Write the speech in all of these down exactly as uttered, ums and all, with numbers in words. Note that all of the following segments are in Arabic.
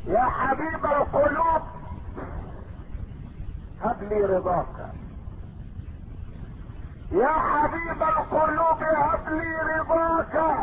يا حبيب القلوب هب لي رضاك، يا حبيب القلوب هب لي رضاك،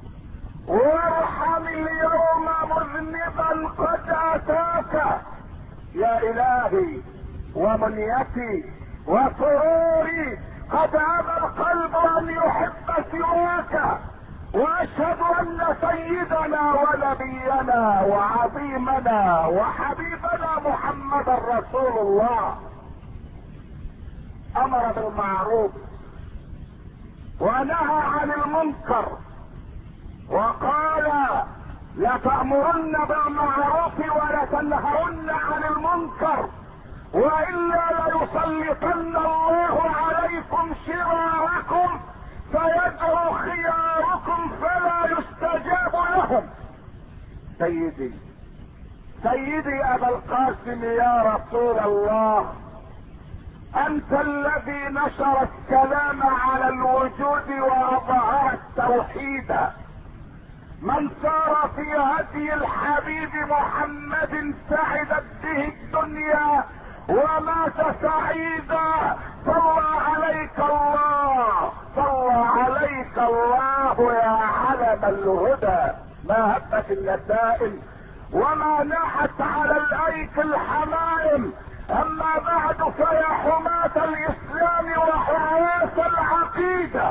وارحم اليوم مذنبا قد اتاك. يا الهي ومنيتي وسروري قد ابى القلب ان يحب سواك، واشهد ان سيدنا ونبينا وعظيمنا وحبيبنا محمد رسول الله امر بالمعروف ونهى عن المنكر، وقال لتأمرن بالمعروف ولتنهرن عن المنكر، والا ليسلطن الله عليكم شراركم فيدعو خياركم فلا يستجاب لهم. سيدي سيدي ابا القاسم يا رسول الله، انت الذي نشر السلام على الوجود واظهر التوحيد، من سار في هدي الحبيب محمد سعدت به الدنيا ومات سعيدا. صلى عليك الله، صلى عليك الله يا علم الهدى، ما هبت النسائم وما ناحت على الايك الحمائم. اما بعد فيا حماة الاسلام وحراس العقيدة،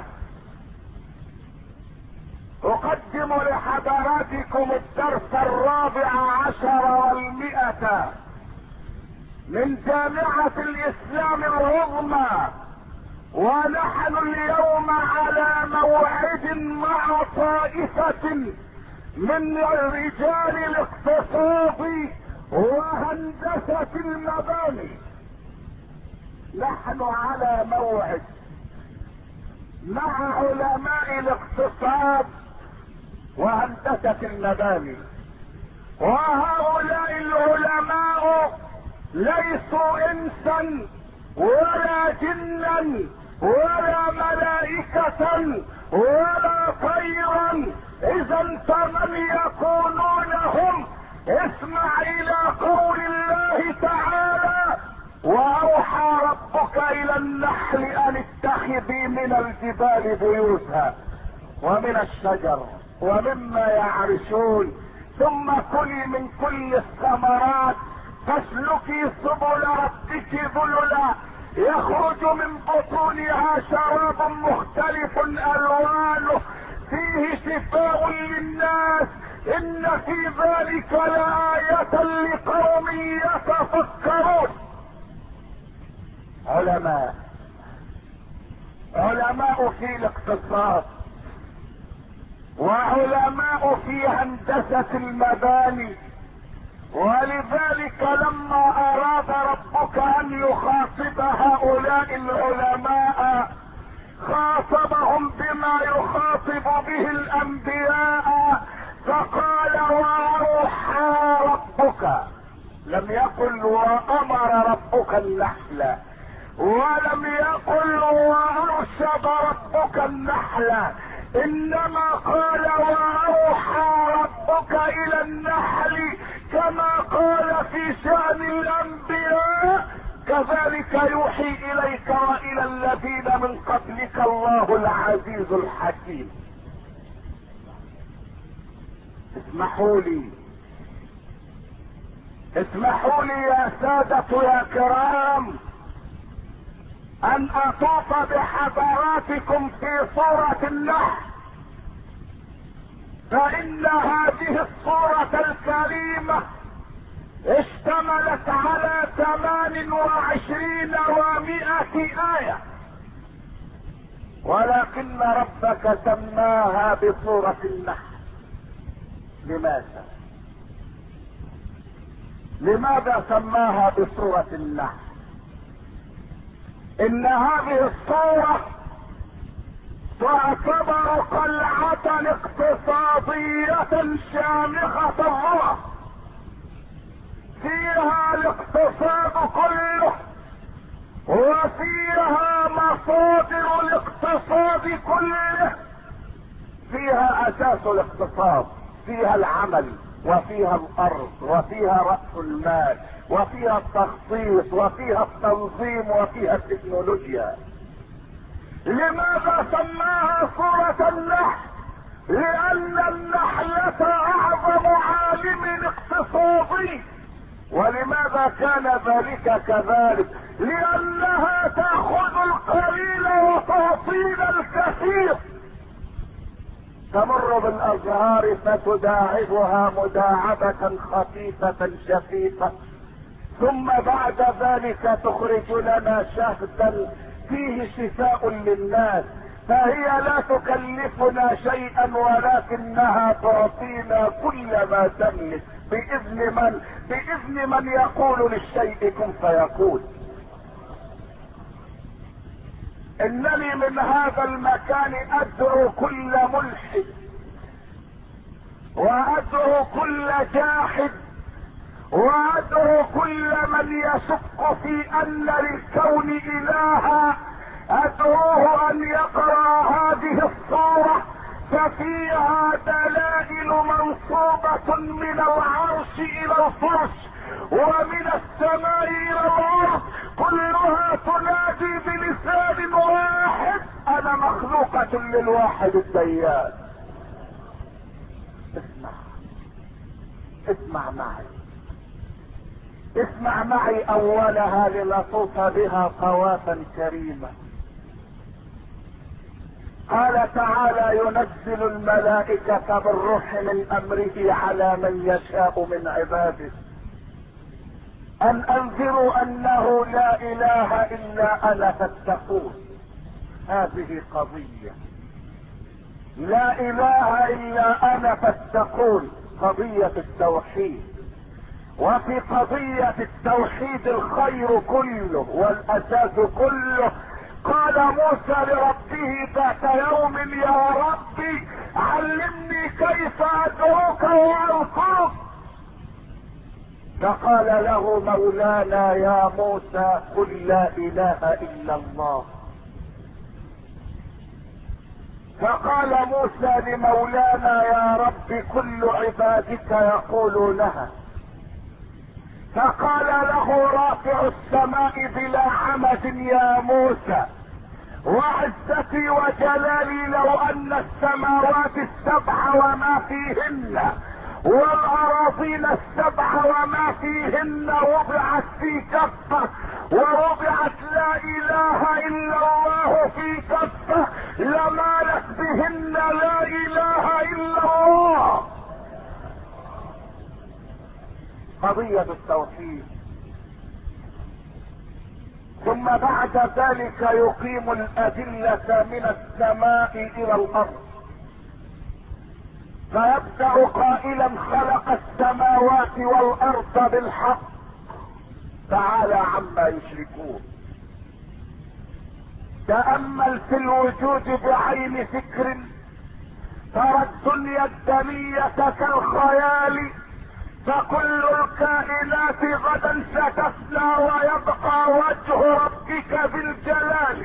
اقدم لحضراتكم الدرس الرابع عشر والمئة من جامعة الاسلام العظمى، ونحن اليوم على موعد مع طائفة من رجال الاقتصاد وهندسة المباني. نحن على موعد مع علماء الاقتصاد وهندسة المباني، وهؤلاء العلماء ليسوا انسا ولا جنا ولا ملائكة ولا طيرا، اذا فمن يكونون هم؟ اسمع الى قول الله تعالى: واوحى ربك الى النحل ان اتخذي من الجبال بيوتا ومن الشجر ومما يعرشون ثم كلي من كل الثمرات فاسلكي سبل ربك ذللا يخرج من بطونها شراب مختلف الوانه فيه شفاء للناس ان في ذلك لآية لقوم يتفكرون. علماء علماء في الاقتصاد وعلماء في هندسة المباني، ولذلك لما اراد ربك ان يخاطب هؤلاء العلماء خاطبهم بما يخاطب به الانبياء، فقال: واوحى ربك. لم يقل وامر ربك النحل، ولم يقل وارشد ربك النحل، انما قال واوحى ربك الى النحل كما قال في شأن الانبياء، كذلك يوحي اليك والى الذين من قبلك الله العزيز الحكيم. اسمحوا لي اسمحوا لي يا سادة يا كرام ان اطوف بحضراتكم في صورة النحل، فان هذه الصورة الكريمة اشتملت على ثمان وعشرين ومائة آية، ولكن ربك سماها بصورة النحل. لماذا؟ لماذا سماها بصورة النحل؟ ان هذه الصورة تعتبر قلعة اقتصادية شامخة الروح، فيها الاقتصاد كله وفيها مصادر الاقتصاد كله، فيها اساس الاقتصاد، فيها العمل، وفيها الارض وفيها رأس المال وفيها التخطيط وفيها التنظيم وفيها التكنولوجيا. لماذا سماها سورة النحل؟ لان النحلة اعظم عالم اقتصادي. ولماذا كان ذلك كذلك؟ لانها تأخذ القليل وتعطينا الكثير. تمر بالازهار فتداعبها مداعبة خفيفة شفيفة، ثم بعد ذلك تخرج لنا شهدا فيه شفاء للناس. فهي لا تكلفنا شيئا ولكنها تعطينا كل ما تملك باذن من؟ باذن من يقول للشيء كن فيكون. انني من هذا المكان ادعو كل ملحد وادعو كل جاحد وادعو كل من يشك في ان للكون الها، ادعوه ان يقرأ هذه الصورة ففيها دلائل منصوبة من العرش الى الفرش ومن السماء الى الارض، كلها تنادي بلسان واحد: انا مخلوقة للواحد الديان. اسمع اسمع معي اسمع معي اولها لنطوف بها طوافا كريما. قال تعالى: ينزل الملائكة بالروح من امره على من يشاء من عباده ان انذروا انه لا اله الا انا فاتقون. هذه قضية، لا اله الا انا فاتقون، قضية التوحيد. وفي قضية التوحيد الخير كله والاساس كله. قال موسى لربه ذات يوم: يا ربي علمني كيف ادعوك واذكرك. فقال له مولانا: يا موسى قل لا اله الا الله. فقال موسى لمولانا: يا رب كل عبادك يقولونها. فقال له رافع السماء بلا عمد: يا موسى وعزتي وجلالي لو ان السماوات السبع وما فيهن والأراضين السبع وما فيهن وضعت في كفة ووضعت لا إله إلا الله في كفة لمالت بهن لا إله إلا الله. قضية التوحيد. ثم بعد ذلك يقيم الأدلة من السماء إلى الأرض، فيبدأ قائلا: خلق السماوات والأرض بالحق تعالى عما يشركون. تأمل في الوجود بعين فكر، ترى الدنيا الدنية كالخيال، فكل الكائنات غدا ستفنى ويبقى وجه ربك بالجلال.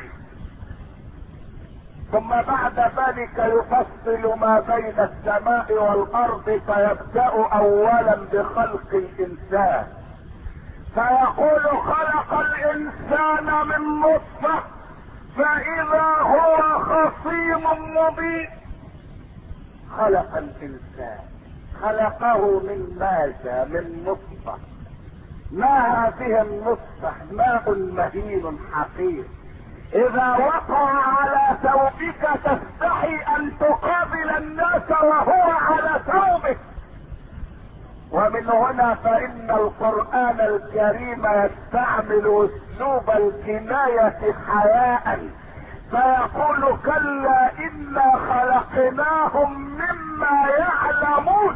ثم بعد ذلك يفصل ما بين السماء والارض، فيبدأ اولا بخلق الانسان، فيقول: خلق الانسان من نطفة فاذا هو خصيم مبين. خلق الانسان، خلقه من ماذا؟ من نطفة. ما هذه النطفة؟ ماء مهين حقير، اذا وقع على ثوبك تستحي ان تقابل الناس وهو على ثوبك. ومن هنا فان القرآن الكريم يستعمل اسلوب الكناية حياء، فيقول: كلا انا خلقناهم مما يعلمون.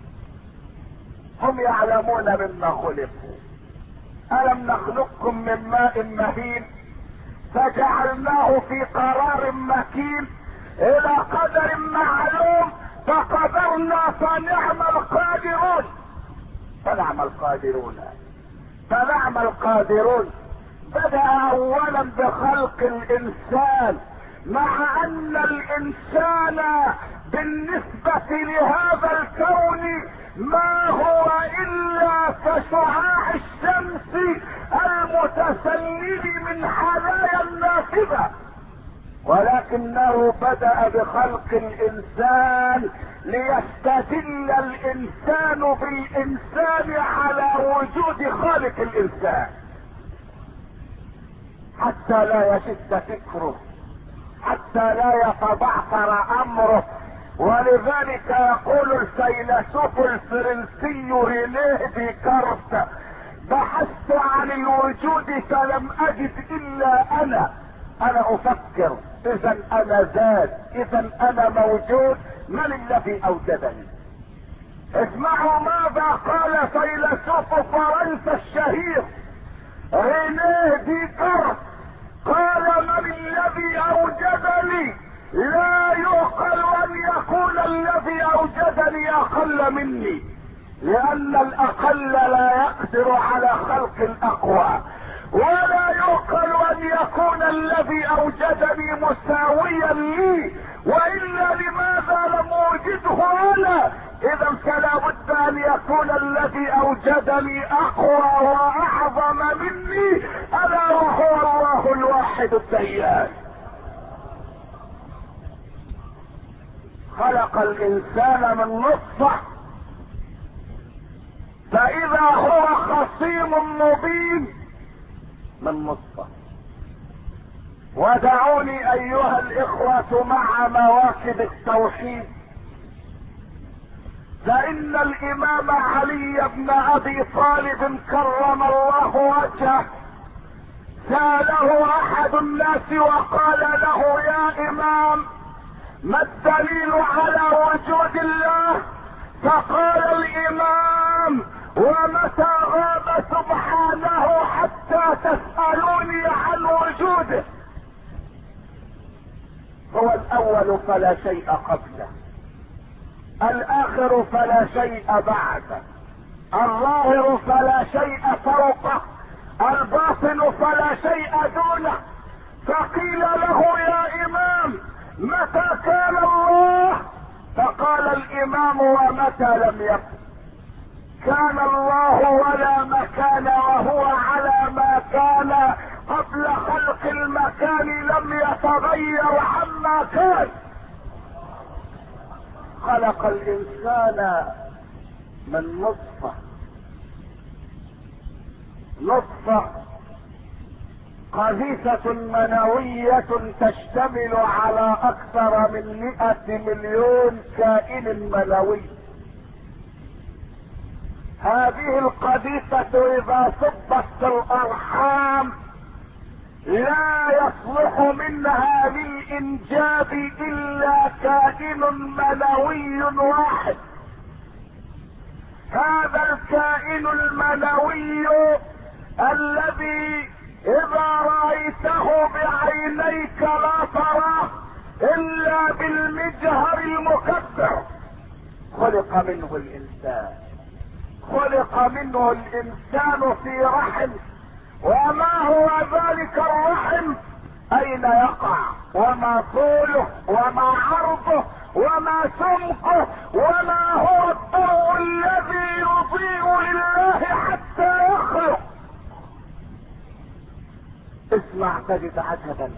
هم يعلمون مما خلقوا. الم نخلقكم من ماء مهين فجعلناه في قرار مكين الى قدر معلوم فقدرنا فنعم القادرون. فنعم القادرون فنعم القادرون. بدأ اولا بخلق الانسان، مع ان الانسان بالنسبة لهذا الكون ما هو الا كشعاع الشمس المتسلل من حنايا النافذة، ولكنه بدأ بخلق الانسان ليستدل الانسان بالانسان على وجود خالق الانسان، حتى لا يشد فكره، حتى لا يتبعثر امره. ولذلك يقول الفيلسوف الفرنسي رينيه ديكارت: بحثت عن الوجود فلم اجد الا انا، انا افكر، اذا انا ذات، اذا انا موجود، من الذي اوجدني؟ اسمعوا ماذا قال فيلسوف فرنسا الشهير رينيه ديكارت، قال: من الذي اوجدني؟ لا يعقل ان يكون الذي اوجدني اقل مني، لان الاقل لا يقدر على خلق الاقوى، ولا يعقل ان يكون الذي اوجدني مساويا لي، والا لماذا لم اوجده انا؟ اذا فلا بد ان يكون الذي اوجدني اقوى واعظم مني، الا وهو الله الواحد الديان. خلق الانسان من نطفة، فاذا هو خصيم مبين من نطفة. ودعوني ايها الاخوة مع مواكب التوحيد، فان الامام علي بن ابي طالب كرم الله وجهه سأله احد الناس وقال له: يا امام، ما الدليل على وجود الله؟ فقال الامام: ومتى غاب سبحانه حتى تسألوني عن وجوده؟ هو الاول فلا شيء قبله، الاخر فلا شيء بعده، الظاهر فلا شيء فوقه، الباطن فلا شيء دونه. فقيل له: يا امام، متى كان الله؟ فقال الامام: ومتى لم يكن؟ كان الله ولا مكان، وهو على ما كان قبل خلق المكان، لم يتغير عما كان. خلق الانسان من نطفة، نطفة قذيفة منوية تشتمل على اكثر من مئة مليون كائن منوي. هذه القذيفة اذا صبت في الارحام لا يصلح منها للانجاب الا كائن منوي واحد. هذا الكائن المنوي الذي اذا رأيته بعينيك لا تراه الا بالمجهر المكبر، خلق منه الانسان، خلق منه الانسان في رحم. وما هو ذلك الرحم؟ اين يقع؟ وما طوله؟ وما عرضه؟ وما سمقه؟ وما هو الضوء الذي يضيء لله حتى يخلق؟ اسمع تجد عجبا.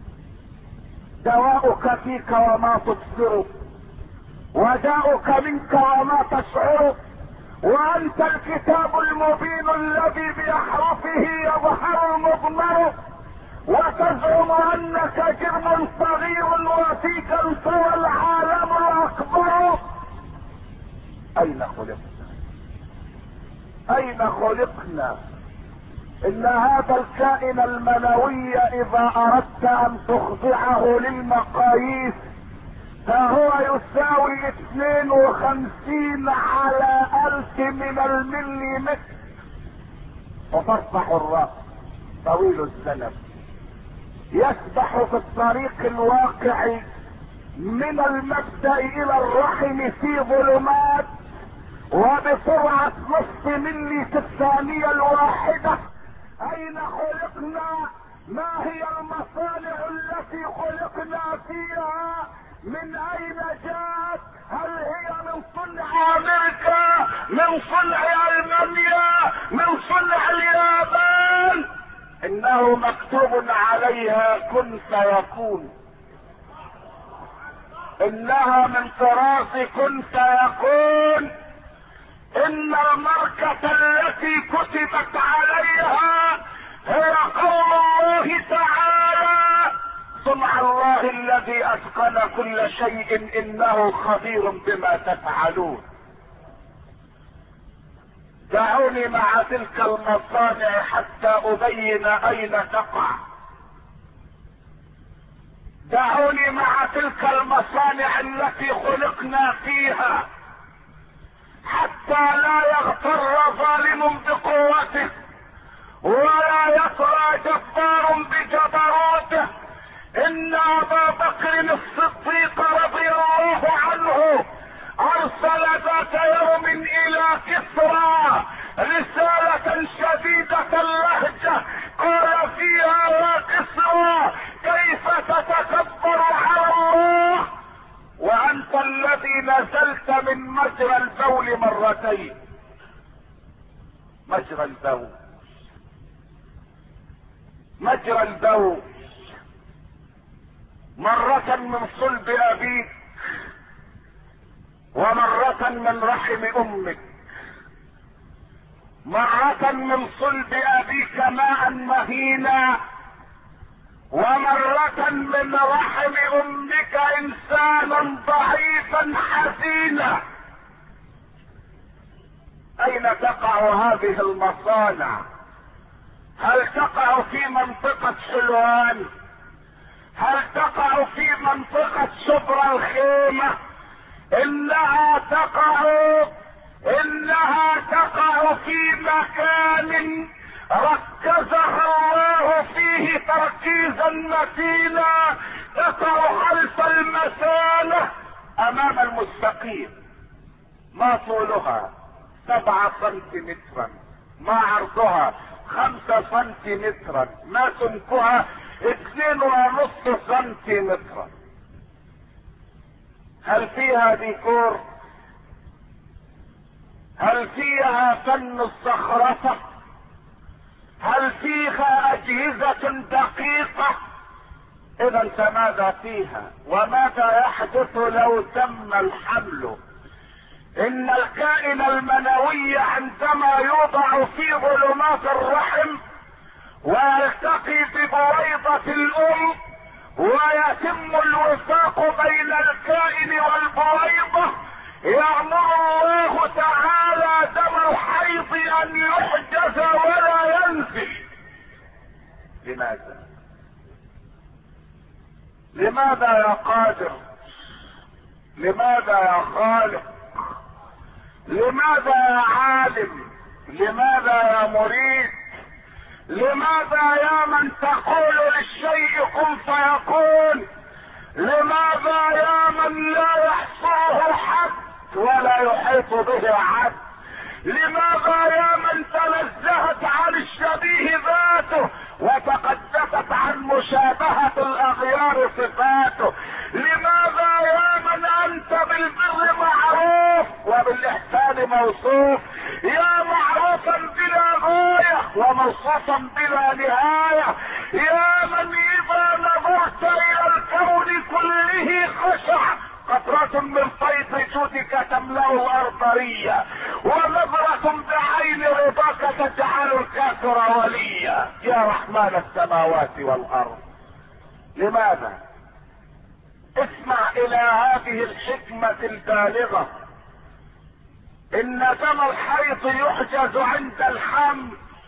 دواؤك فيك وما تبصره، وداؤك منك وما تشعره، وانت الكتاب المبين الذي باحرفه يظهر المضمر، وتزعم انك جرم صغير وفيك انطوى العالم الاكبر. اين خلقنا؟ اين خلقنا؟ ان هذا الكائن المنوي اذا اردت ان تخضعه للمقاييس فهو يساوي اثنين وخمسين على الف من المليمتر، وتصبح الراس طويل الزنب يسبح في الطريق الواقع من المبدأ الى الرحم في ظلمات وبسرعة نصف ملي في الثانية الواحدة. اين خلقنا؟ ما هي المصانع التي خلقنا فيها؟ من اين جاءت؟ هل هي من صنع امريكا فيها كن فيكون، انها من طراز كن فيكون. ان الماركة التي كتبت عليها هي قول الله تعالى: صنع الله الذي اتقن كل شيء انه خبير بما تفعلون. دعوني مع تلك المصانع حتى ابين اين تقع. دعوني مع تلك المصانع التي خلقنا فيها حتى لا يغتر ظالم بقوته ولا يطغى جبار بجبروته. ان ابا بكر الصديق رضي الله عنه ارسل ذات يوم الى كسرى رسالة شديدة اللهجة، قال فيها: يا كسرى، كيف تتكبر على الله وانت الذي نزلت من مجرى البول مرتين. مجرى البول، مجرى البول، مرة من صلب ابيك ومرة من رحم امك. مرة من صلب ابيك ماء مهينا، ومرة من رحم امك انسانا ضعيفا حزينا. اين تقع هذه المصانع؟ هل تقع في منطقة حلوان؟ هل تقع في منطقة شبرا الخيمة؟ انها تقع انها تقع في مكان ركزها الله فيه تركيزا متينا، تقع خلف المسانة امام المستقيم. ما طولها سبعة سنتيمترا، ما عرضها خمسة سنتيمترا، ما سمكها اثنين ونص سنتيمترا. هل فيها ديكور؟ هل فيها فن الزخرفة؟ هل فيها اجهزة دقيقة؟ اذا فماذا فيها؟ وماذا يحدث لو تم الحمل؟ ان الكائن المنوي عندما يوضع في ظلمات الرحم ويلتقي ببويضة الام ويتم الوفاق بين الكائن والبويضة، يأمر الله تعالى دم الحيض ان يحجز ولا ينزل. لماذا؟ لماذا يا قادر؟ لماذا يا خالق؟ لماذا يا عالم؟ لماذا يا مريد؟ لماذا يا من تقول للشيء كن فيكون؟ لماذا يا من لا يحصره حد ولا يحيط به عد؟ لماذا يا من تنزهت عن الشبيه ذاته وتقدست عن مشابهة الاغيار صفاته؟ لماذا يا من انت بالبر معروف وبالاحسان موصوف، يا معروفا بلا غاية وموصوفا بلا نهاية، يا من اذا نظرت الى الكون كله خشع، قطرة من فيض جودك تملأ الارض ريا، ونظرة بعين رضاك تجعل الكافر وليا، يا رحمن السماوات والارض. لماذا؟ اسمع الى هذه الحكمة البالغة. ان دم الحيض يحجز عند الحمل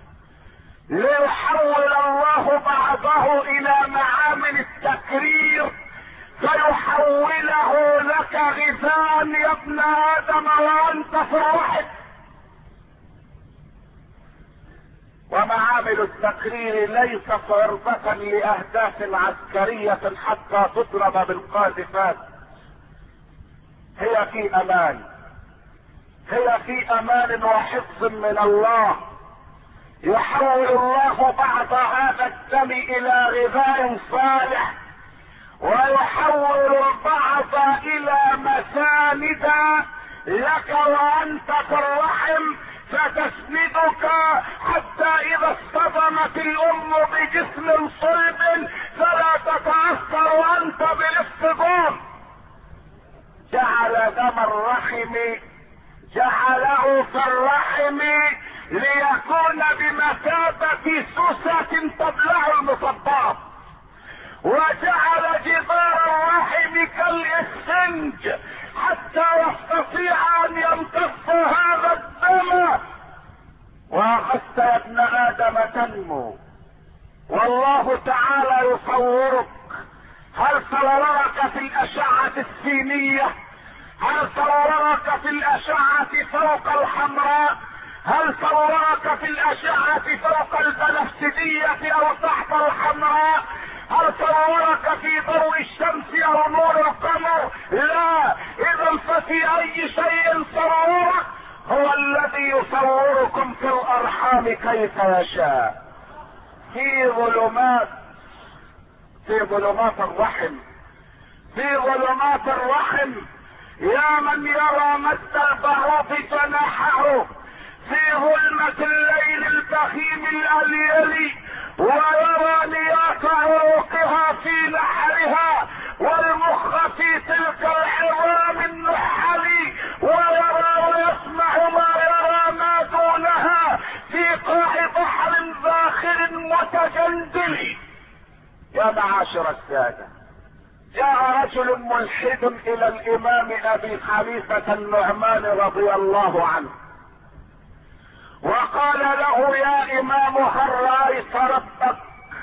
ليحول الله بعضه الى معامل التكرير فيحوله لك غذاء يا ابن ادم وانت في الرحم. ومعامل التكرير ليست عرضة لاهداف عسكرية حتى تضرب بالقاذفات، هي في امان، هي في امان وحفظ من الله. يحول الله بعض هذا الدم الى غذاء صالح، ويحول البعض الى مساند لك وانت في الرحم فتسندك حتى اذا اصطدمت الام بجسم صلب فلا تتأثر انت بالاصطدام. جعل دم الرحم جعله في الرحم ليكون بمثابة سوسة تبلع المصبات، وجعل جدار الرحم كالاسفنج حتى يستطيع ان يمتص هذا الدم. واخذت يا ابن ادم تنمو والله تعالى يصورك. هل صورك في الاشعة السينية؟ هل صورك في الاشعة فوق الحمراء؟ هل صورك في الاشعة فوق البنفسجية او تحت الحمراء؟ هل صورك في ضوء الشمس او نور القمر؟ لا. اذا ففي اي شيء صورك؟ هو الذي يصوركم في الارحام كيف يشاء. في ظلمات في ظلمات الرحم في ظلمات الرحم يا من يرى مد البعوض جناحه في ظلمة الليل البخيم الأليل، ويرى نياط عروقها في نحرها والمخ في تلك العظام النحل، ويرى ويسمع ما يرى ما دونها في قاع بحر ذاخر متجندل. يا معاشر السادة، جاء رجل ملحد الى الامام ابي حنيفة النعمان رضي الله عنه وقال له: يا امام هل رأيت ربك؟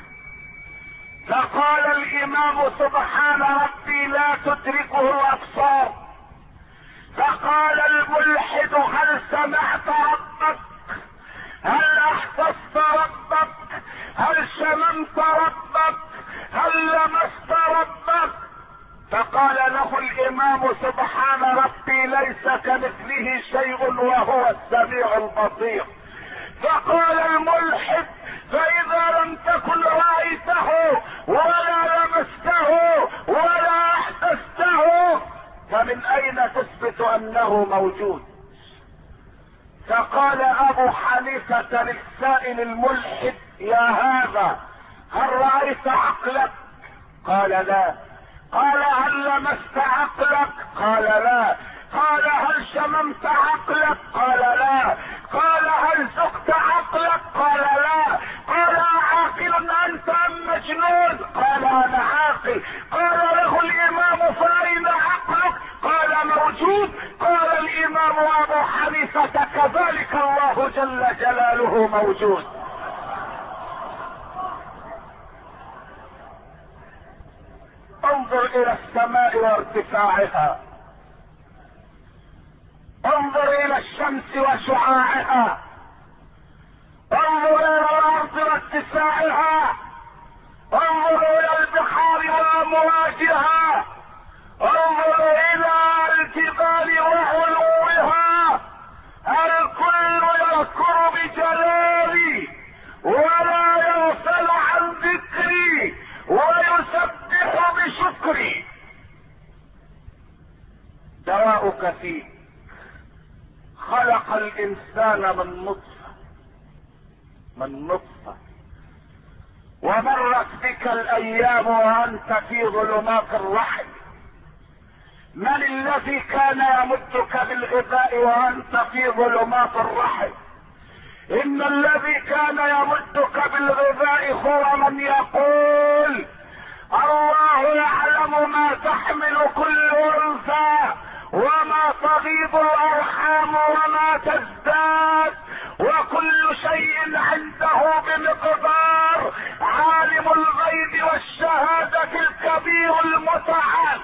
فقال الامام: سبحان ربي لا تدركه الابصار. فقال الملحد: هل سمعت ربك؟ هل احسست ربك؟ هل شممت ربك؟ هل لمست ربك؟ فقال له الامام: سبحان ربي ليس كمثله شيء وهو السميع البصير. فقال الملحد: فاذا لم تكن رأيته ولا لمسته ولا احسسته فمن اين تثبت انه موجود؟ فقال ابو حنيفة للسائل الملحد: يا هذا هل رأيت عقلك؟ قال لا. قال: هل لمست عقلك؟ قال لا. قال: هل شممت عقلك؟ قال لا. قال: هل ذقت عقلك؟ قال لا. قال: عاقل انت ام مجنون؟ قال: انا عاقل. قال له الامام: فاين عقلك؟ قال: موجود. قال الامام ابو حنيفة: كذلك الله جل جلاله موجود. انظر الى السماء وارتفاعها، انظر الى الشمس وشعاعها، انظر الى الارض واتساعها، انظر الى البحار وامواجها، انظر الى الجبال وعلوها. الكل يذكر بجلالي ولا يغفل عن ذكري ويسبح بشكري. دواؤك فيك. خلق الانسان من نطفة من نطفة ومرت بك الايام وانت في ظلمات الرحم. من الذي كان يمدك بالغذاء وانت في ظلمات الرحم؟ ان الذي كان يمدك بالغذاء هو من يقول: الله يعلم ما تحمل كل انثى وما تغيض الارحام وما تزداد وكل شيء عنده بمقدار. عالم الغيب والشهادة الكبير المتعال.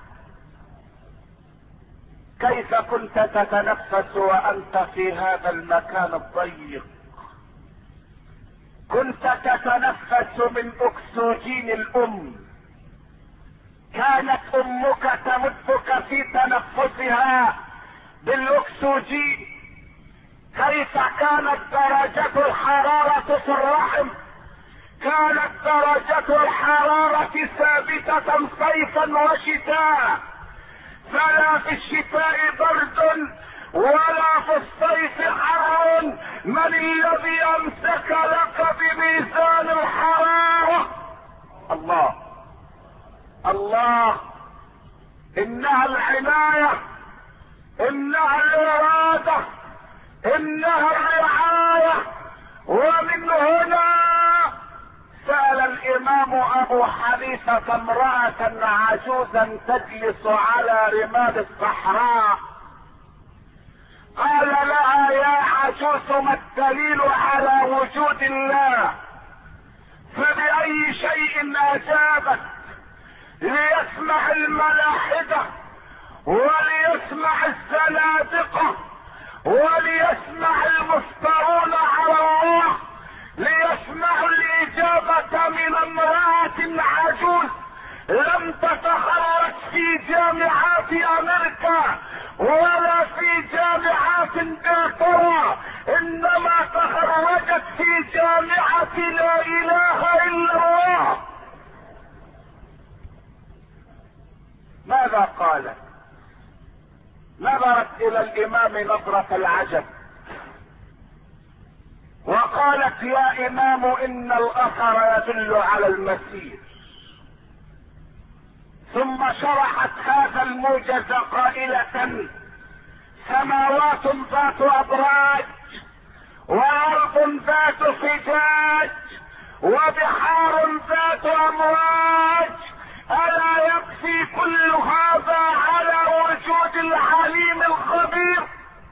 كيف كنت تتنفس وانت في هذا المكان الضيق؟ كنت تتنفس من اكسجين الام. كانت امك تمدك في تنفسها بالاكسجين. كيف كانت درجة الحرارة في الرحم؟ كانت درجة الحرارة ثابتة صيفا وشتاء، فلا في الشتاء برد ولا في الصيف حر. من الذي امسك لك بميزان الحرارة؟ الله الله. انها العناية، انها الارادة، انها الرعاية. ومن هنا سأل الامام ابو حنيفة امرأة عجوزا تجلس على رمال الصحراء، قال لها يا عجوز ما الدليل على وجود الله؟ فبأي شيء اجابت؟ ليسمع الملاحدة وليسمع الزنادقة وليسمع المفترون على الله، ليسمعوا الإجابة من امرأة عجوز لم تتخرج في جامعات أمريكا ولا في جامعات انجلترا، انما تخرجت في جامعة لا اله الا الله. ماذا قالت؟ نظرت الى الامام نظرة العجب وقالت يا امام ان الاثر يدل على المسير. ثم شرحت هذا الموجز قائلة سماوات ذات ابراج وارض ذات فجاج وبحار ذات امواج، الا يكفي كل هذا على وجود العليم الخبير؟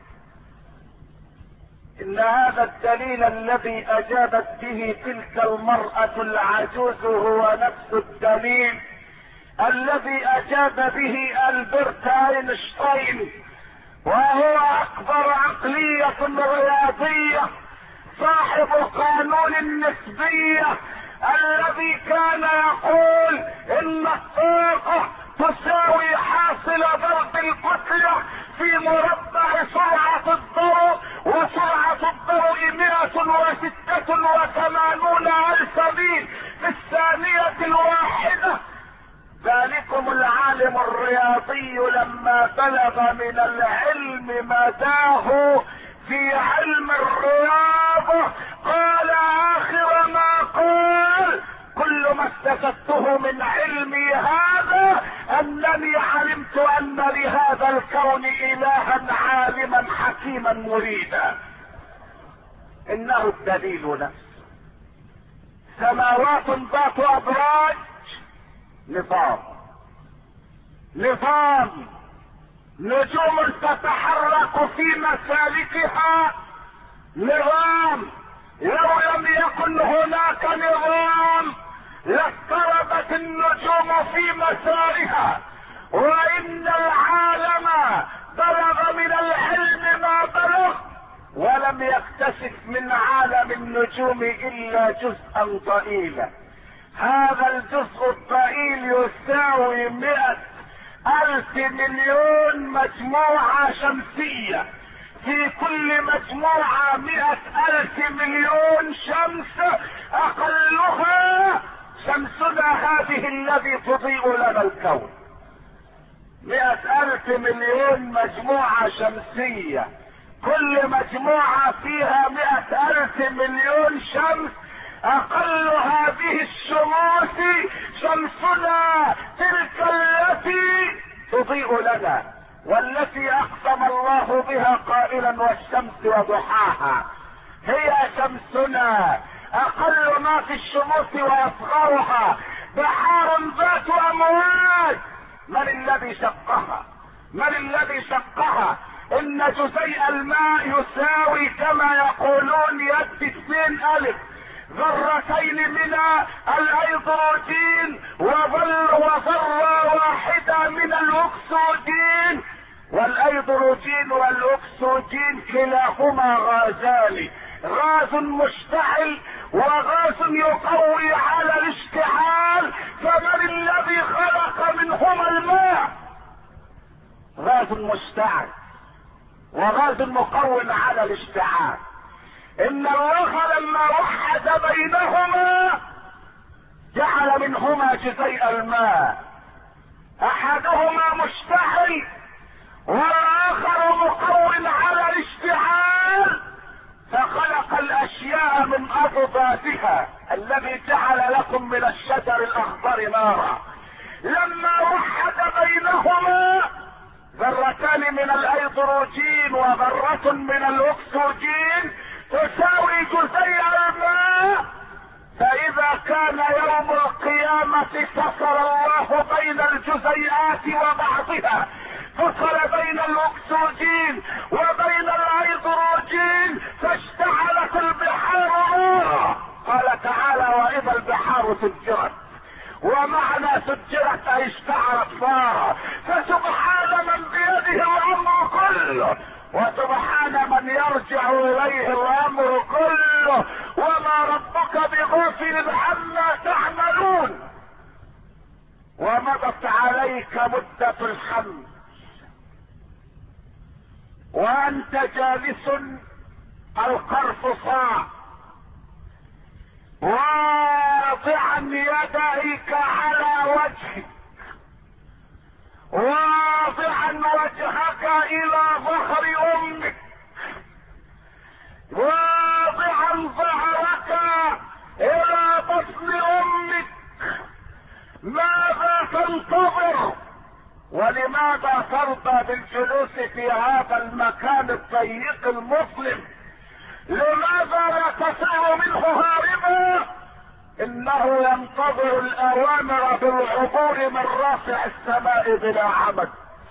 ان هذا الدليل الذي اجابت به تلك المرأة العجوز هو نفس الدليل الذي اجاب به البرت اينشتاين، وهو اكبر عقلية رياضية صاحب قانون النسبية، الذي كان يقول ان الطاقة تساوي حاصل ضرب الكتلة في مربع سرعة الضوء، وسرعة الضوء مئة وستة وثمانون الف ميل في الثانية الواحدة. ذلكم العالم الرياضي لما بلغ من العلم مداه في علم الرياضة قال اخر ما قال كل ما استفدته من علمي هذا انني علمت ان لهذا الكون الها عالما حكيما مريدا. انه الدليل نفسه. سماوات ذات ابراج، نظام نظام نجوم تتحرك في مسالكها، نظام. لو لم يكن هناك نظام لاضطربت النجوم في مسارها. وان العالم بلغ من العلم ما بلغ ولم يكتشف من عالم النجوم الا جزءا ضئيلا. هذا الجزء الضئيل يساوي مئة الف مليون مجموعة شمسية، في كل مجموعة مئة الف مليون شمس، اقلها شمسنا هذه الذي تضيء لنا الكون. مئة الف مليون مجموعة شمسية، كل مجموعة فيها مئة الف مليون شمس، اقل هذه الشموس شمسنا تلك التي تضيء لنا، والتي اقسم الله بها قائلا والشمس وضحاها. هي شمسنا اقل ما في الشموس واصغرها، بحار ذات امواج. من الذي شقها؟ من الذي شقها؟ ان جزيء الماء يساوي كما يقولون يد اثنين الف ذرتين من الايدروجين وذر وذرة واحدة من الاكسجين، والايدروجين والاكسجين كلاهما غازان، غاز مشتعل وغاز يقوي على الاشتعال. فمن الذي خلق منهما الماء؟ غاز مشتعل وغاز مقوي على الاشتعال. ان الله لما وحد بينهما جعل منهما جزيء الماء، احدهما مشتعل والاخر اخر مقوٍ على الاشتعال، فخلق الاشياء من اضدادها الذي جعل لكم من الشجر الاخضر نارا. لما وحد بينهما ذرتان من الايدروجين وذرة من الاكسجين تساوي جزيء الماء، فاذا كان يوم القيامة فصل الله بين الجزيئات وبعضها، فصل بين الاكسجين وبين الايدروجين فاشتعلت البحار نارا. قال تعالى واذا البحار سجرت، ومعنى سجرت اي اشتعلت نارا. فسبحان من بيده الامر كله، وسبحان من يرجع اليه الامر كله، وما ربك بغافل عما تعملون. ومضت عليك مدة الحمل وانت جالس القرف صاع، واضعا يديك على وجهك، واضعا وجهك الى ظهر امك، واضعا ظهرك الى بطن امك. ماذا تنتظر؟ ولماذا ترضى بالجلوس في هذا المكان الضيق المظلم؟ لماذا لا تسير منه هاربا؟ انه ينتظر الاوامر بالعبور من رافع السماء بلا عمد،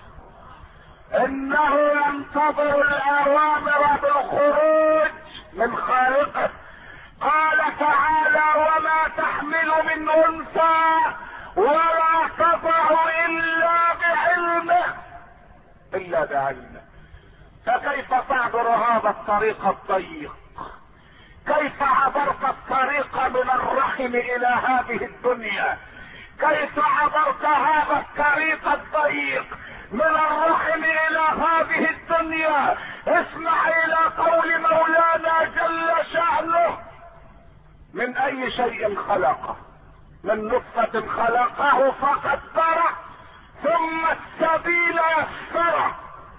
انه ينتظر الاوامر بالخروج من خالقه. قال تعالى وما تحمل من انثى ولا تضع الا بعلمه، الا بعلمه. فكيف تعبر هذا الطريق الضيق؟ كيف عبرت الطريق من الرحم الى هذه الدنيا؟ كيف عبرت هذا الطريق الضيق من الرحم الى هذه الدنيا؟ اسمع الى قول مولانا جل شأنه: من اي شيء خلقه؟ من نطفة خلقه فقدره ثم السبيل يسره.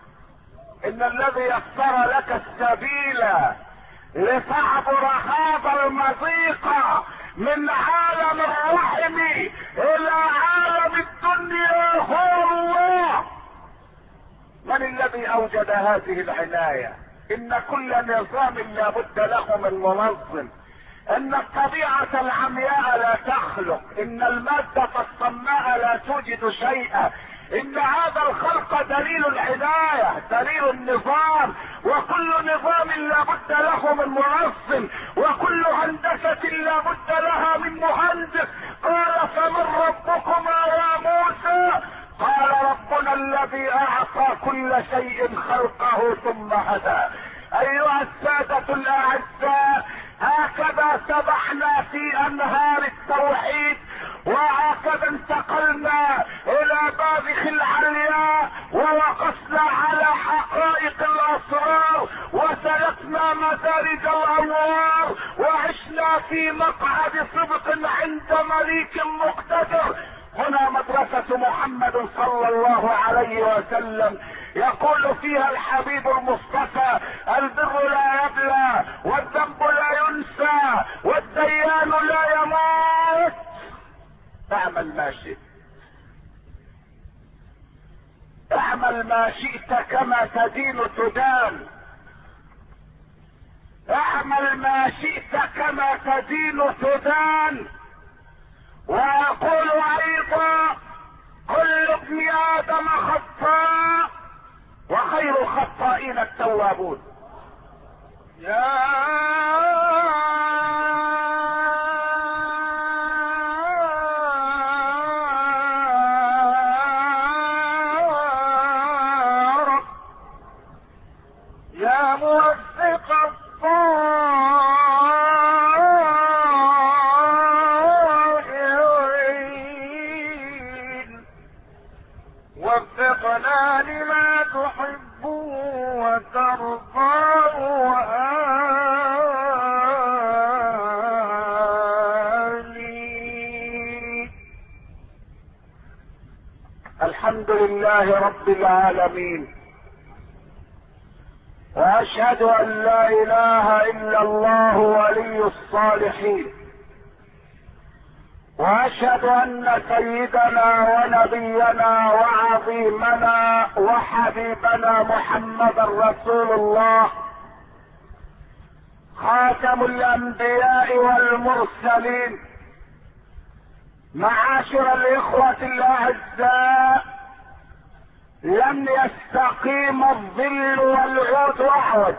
ان الذي يسر لك السبيل لتعبر هذا المضيق من عالم الرحم الى عالم الدنيا هو الله. من الذي اوجد هذه العناية؟ ان كل نظام لابد له من منظم. ان الطبيعة العمياء لا تخلق، ان المادة الصماء لا توجد شيئا. ان هذا الخلق دليل العناية، دليل النظام، وكل نظام لابد له من منظم، وكل هندسة لابد لها من مهندس. قال فمن ربكما يا موسى؟ قال ربنا الذي اعطى كل شيء خلقه ثم هدى. ايها السادة الاعزاء، هكذا سبحنا في انهار التوحيد، وهكذا انتقلنا الى باذخ العلياء، ووقفنا على حقائق الاسرار، وسلكنا مدارج الانوار، وعشنا في مقعد صدق عند مليك مقتدر. هنا مدرسة محمد صلى الله عليه وسلم، يقول فيها الحبيب المصطفى: البر لا يبلى، والذنب لا ينسى، والديان لا يموت. اعمل ما شئت، اعمل ما شئت كما تدين تدان، اعمل ما شئت كما تدين تدان. ويقول ايضا: كل ابن ادم خطاء وخير الخطائين التوابون. يا رب يا موفق الطائعين، وفقنا لما تحب وترضى وآمين. الحمد لله رب العالمين، واشهد ان لا اله الا الله ولي الصالحين، واشهد ان سيدنا ونبينا وعظيمنا وحبيبنا محمدا رسول الله خاتم الانبياء والمرسلين. معاشر الاخوة الاعزاء، لن يستقيم الظل والعود اعوج،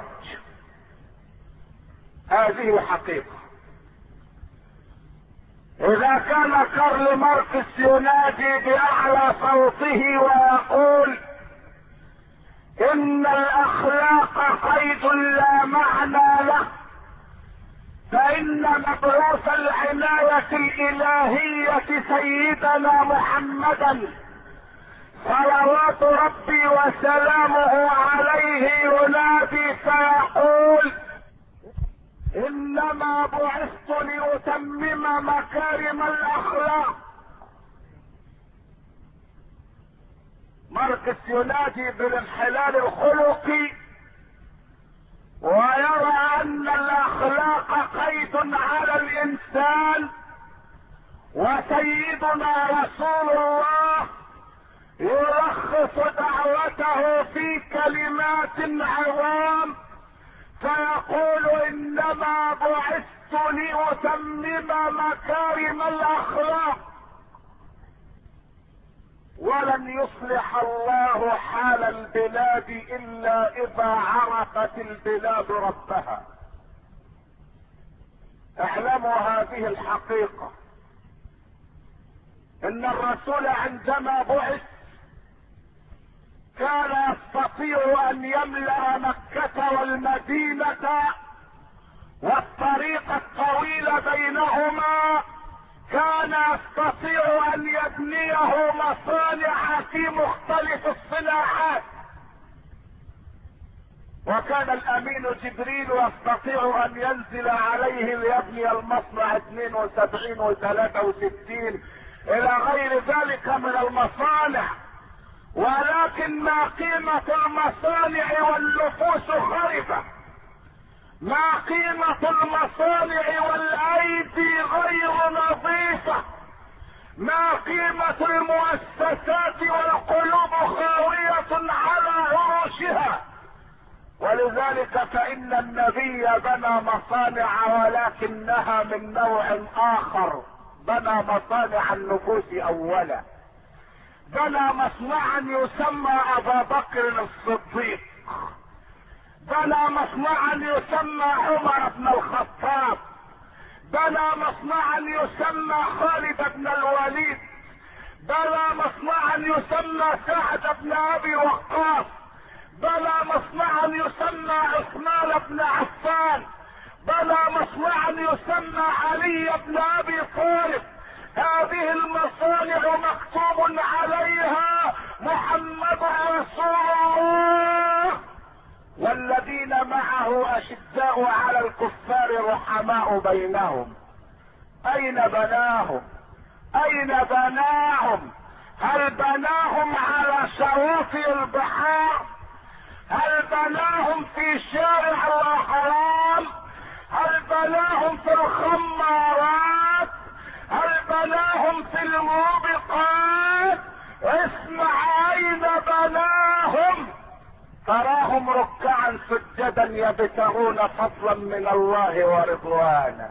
هذه حقيقة. اذا كان كارل ماركس ينادي باعلى صوته ويقول ان الاخلاق قيد لا معنى له، فان مبعوث العناية الالهية سيدنا محمدا صلوات ربي وسلامه عليه ينادي فيقول انما بعثت لاتمم مكارم الاخلاق. ماركس ينادي بالانحلال الخلقي ويرى ان الاخلاق قيد على الانسان، وسيدنا رسول الله يلخص دعوته في كلمات عوام فيقول انما بعثت لاتمم مكارم الاخلاق. ولن يصلح الله حال البلاد الا اذا عرفت البلاد ربها. اعلموا هذه الحقيقة، ان الرسول عندما بعث كان يستطيع ان يملأ مكة والمدينة والطريق الطويل بينهما، كان يستطيع ان يبنيه مصانع في مختلف الصناعات، وكان الامين جبريل يستطيع ان ينزل عليه ليبني المصنع اثنين وسبعين وثلاثة وستين الى غير ذلك من المصانع. ولكن ما قيمة المصانع والنفوس خربة، ما قيمة المصانع والايدي غير نظيفة، ما قيمة المؤسسات والقلوب خاوية على عروشها. ولذلك فإن النبي بنى مصانع ولكنها من نوع آخر، بنى مصانع النفوس أولا. بنى مصنعا يسمى أبا بكر الصديق، بنى مصنعا يسمى عمر بن الخطاب، بنى مصنعا يسمى خالد بن الوليد، بنى مصنعا يسمى سعد بن أبي وقاص، بنى مصنعا يسمى عثمان بن عفان، بنى مصنعا يسمى علي بن ابي طالب. هذه المصانع مكتوب عليها محمد رسول الله، والذين معه اشداء على الكفار رحماء بينهم. اين بناهم؟ اين بناهم؟ هل بناهم على شواطئ البحار؟ هل بناهم في شارع الاحرام؟ هل بناهم في الخمارات؟ هل بناهم في الموبقات؟ اسمع اين بناهم. تراهم ركعا سجدا يبتغون فضلا من الله ورضوانا.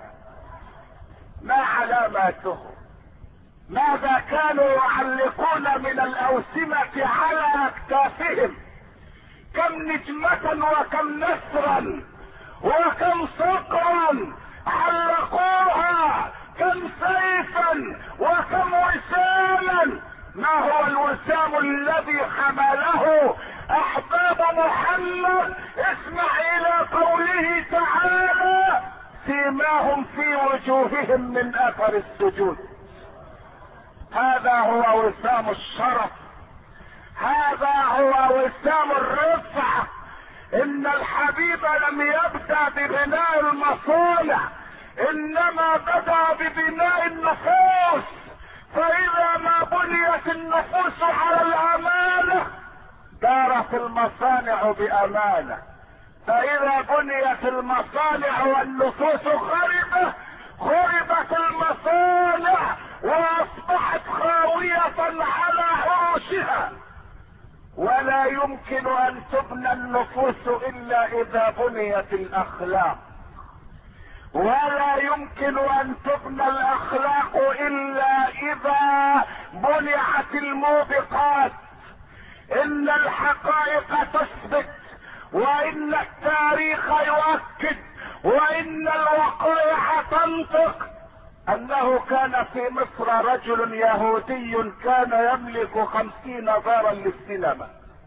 ما علاماتهم؟ ماذا كانوا يعلقون من الاوسمة على اكتافهم؟ كم نجمة وكم نسرا وكم صقرا علقوها، كم سيفا وكم وساما. ما هو الوسام الذي حمله احباب محمد؟ اسمع الى قوله تعالى: سيماهم في وجوههم من اثر السجود. هذا هو وسام الشرف، هذا هو وسام الرفعة. ان الحبيب لم يبدأ ببناء المصانع، انما بدأ ببناء النفوس. فاذا ما بنيت النفوس على الامانة دارت المصانع بامانة، فاذا بنيت المصانع والنفوس خربت خربت المصانع واصبحت خاوية على عروشها. ولا يمكن ان تبنى النفوس الا اذا بنيت الاخلاق، ولا يمكن ان تبنى الاخلاق الا اذا بنيت الموبقات. ان الحقائق تثبت، وان التاريخ يؤكد، وان الوقائع تنطق انه كان في مصر رجل يهودي كان يملك خمسين دارا للسينما.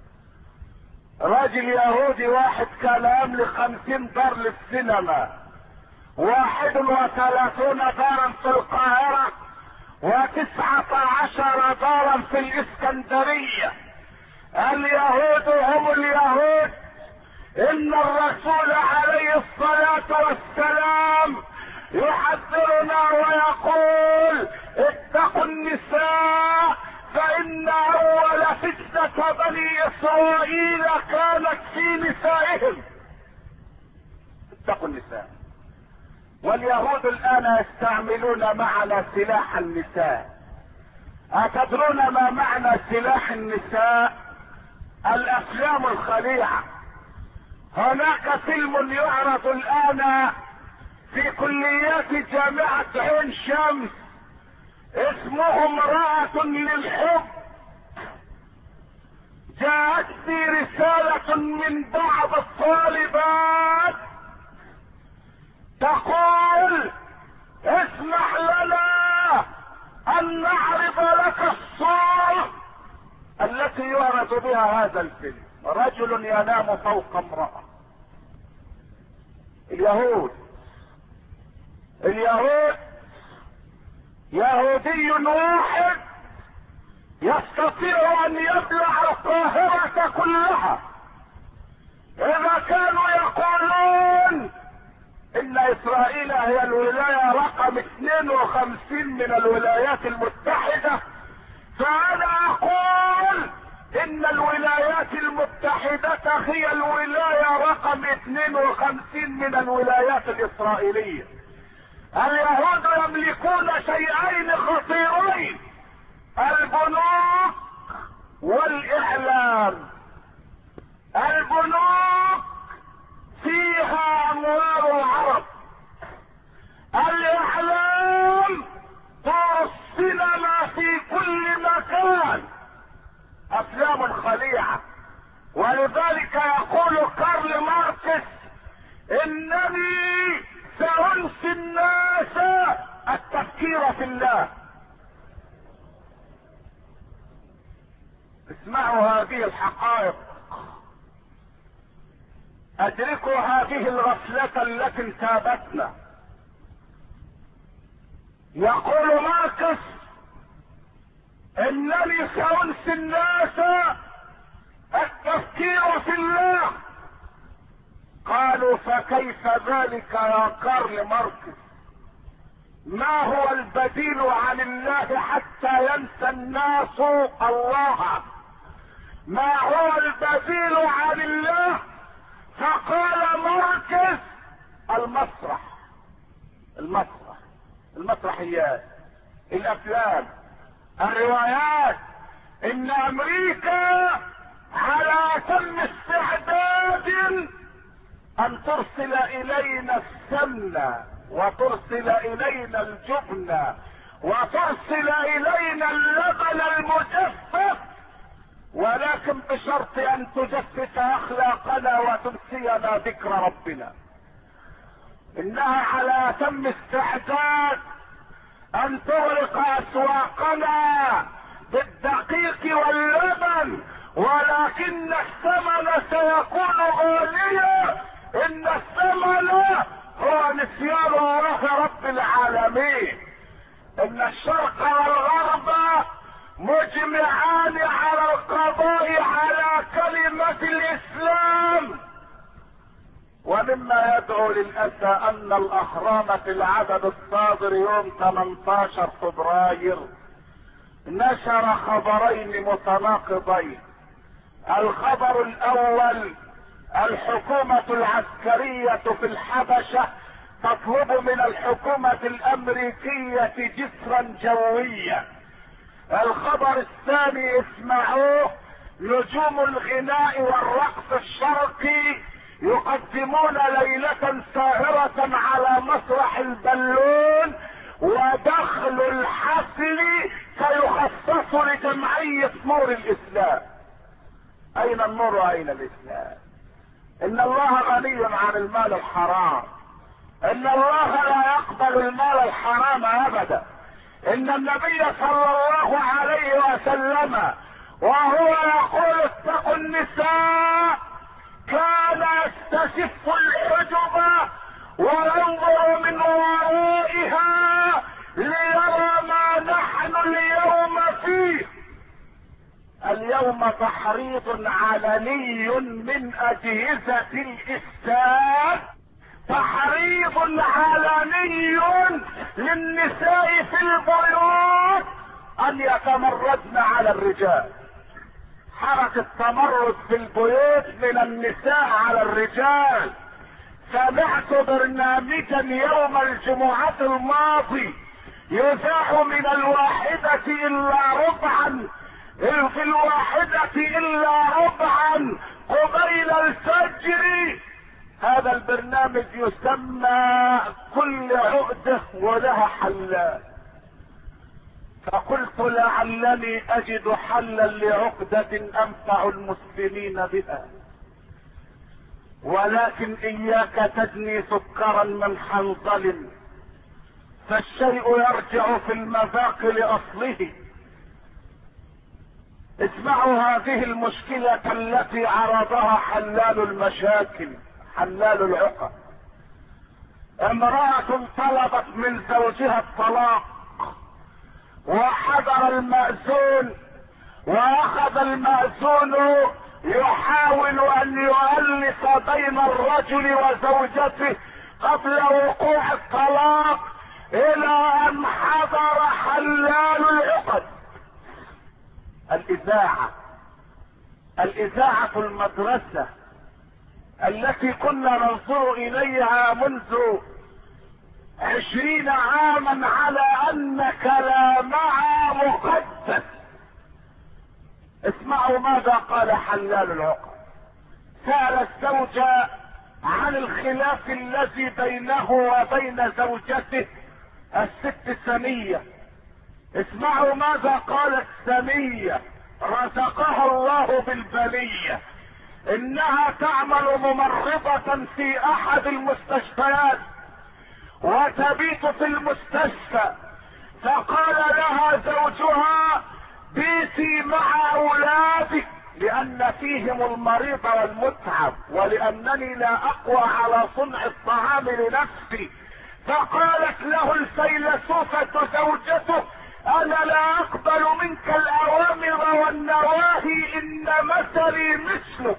رجل يهودي واحد كان يملك خمسين دار للسينما، واحد وثلاثون دارا في القاهرة، وتسعة عشر دارا في الاسكندرية. اليهود هم اليهود. ان الرسول عليه الصلاة والسلام يحذرنا ويقول اتقوا النساء فان اول فتنة بني اسرائيل كانت في نسائهم. اتقوا النساء. واليهود الان يستعملون معنا سلاح النساء. اتدرون ما معنى سلاح النساء؟ الافلام الخليعة. هناك فيلم يعرض الان في كليات جامعة عين شمس اسمه امرأة للحب. جاءتني رسالة من بعض الطالبات تقول اسمح لنا ان نعرض لك الصورة التي يعرض بها هذا الفيلم. رجل ينام فوق امرأة. اليهود اليهود يهودي واحد يستطيع ان يبلع القاهرة كلها. اذا كانوا يقولون ان اسرائيل هي الولاية رقم اثنين وخمسين من الولايات المتحدة، فانا اقول ان الولايات المتحدة هي الولاية رقم اثنين وخمسين من الولايات الاسرائيلية. اليهود يملكون شيئين خطيرين: البنوك والاعلام. البنوك فيها اموال العرب، الاعلام دور السينما في كل مكان، افلام خليعة. ولذلك يقول كارل ماركس انني سأنسي الناس التفكير في الله. اسمعوا هذه الحقائق، ادركوا هذه الغفلة التي انتابتنا. يقول ماركس انني سأنسي الناس التفكير في الله. قالوا فكيف ذلك يا كارل ماركس؟ ما هو البديل عن الله حتى ينسى الناس الله؟ ما هو البديل عن الله؟ فقال ماركس المسرح. المسرح المسرحيات، الافلام، الروايات. ان امريكا على اتم استعداد ان ترسل الينا السمن، وترسل الينا الجبن، وترسل الينا اللبن المجفف، ولكن بشرط ان تجفف اخلاقنا وتنسينا ذكر ربنا. انها على اتم استعداد ان تغلق اسواقنا بالدقيق واللبن، ولكن الثمن سيكون غاليا. ان الثمن هو نسيان الله رب العالمين. ان الشرق والغرب مجمعان على القضاء على كلمة الاسلام. ومما يدعو للأسى ان الاهرام في العدد الصادر يوم ثمانية عشر فبراير نشر خبرين متناقضين. الخبر الاول الحكومة العسكرية في الحبشة تطلب من الحكومة الامريكية جسرا جويا. الخبر الثاني اسمعوه: نجوم الغناء والرقص الشرقي يقدمون ليلة ساهرة على مسرح البالون، ودخل الحفل سيخصص لجمعية نور الاسلام. اين النور واين الاسلام؟ ان الله غني عن المال الحرام، ان الله لا يقبل المال الحرام ابدا. ان النبي صلى الله عليه وسلم وهو يقول اتقوا النساء كان يستشف الحجب وينظر من ورائها ليرى ما نحن اليوم فيه. اليوم تحريض علني من اجهزة الاسلام، تحريض علني للنساء في البيوت ان يتمردن على الرجال. حركة تمرد في البيوت من النساء على الرجال. سمعت برنامجا يوم الجمعة الماضي يذاع من الواحدة الا ربعا، في الواحدة الا ربعا قبيل الفجر. هذا البرنامج يسمى كل عقدة ولها حلال. فقلت لعلني اجد حلا لعقدة انفع المسلمين بها، ولكن اياك تجني سكرا من حنظل، فالشيء يرجع في المذاق لاصله. اسمعوا هذه المشكلة التي عرضها حلال المشاكل، حلال العقد. امرأة طلبت من زوجها الطلاق، وحضر المأذون، واخذ المأذون يحاول ان يؤلف بين الرجل وزوجته قبل وقوع الطلاق، الى ان حضر حلال العقد. الاذاعة الاذاعة المدرسة التي كنا ننظر اليها منذ عشرين عاما على ان كلامها مقدس. اسمعوا ماذا قال حلال العقد. سأل الزوج عن الخلاف الذي بينه وبين زوجته الست سمية. اسمعوا ماذا قالت سمية، رزقها الله بالبلية. انها تعمل ممرضة في احد المستشفيات وتبيت في المستشفى، فقال لها زوجها: بيتي مع اولادك لان فيهم المريض والمتعب، ولانني لا اقوى على صنع الطعام لنفسي. فقالت له الفيلسوفة زوجته: انا لا اقبل منك الاوامر والنواهي، ان مثلي مثلك.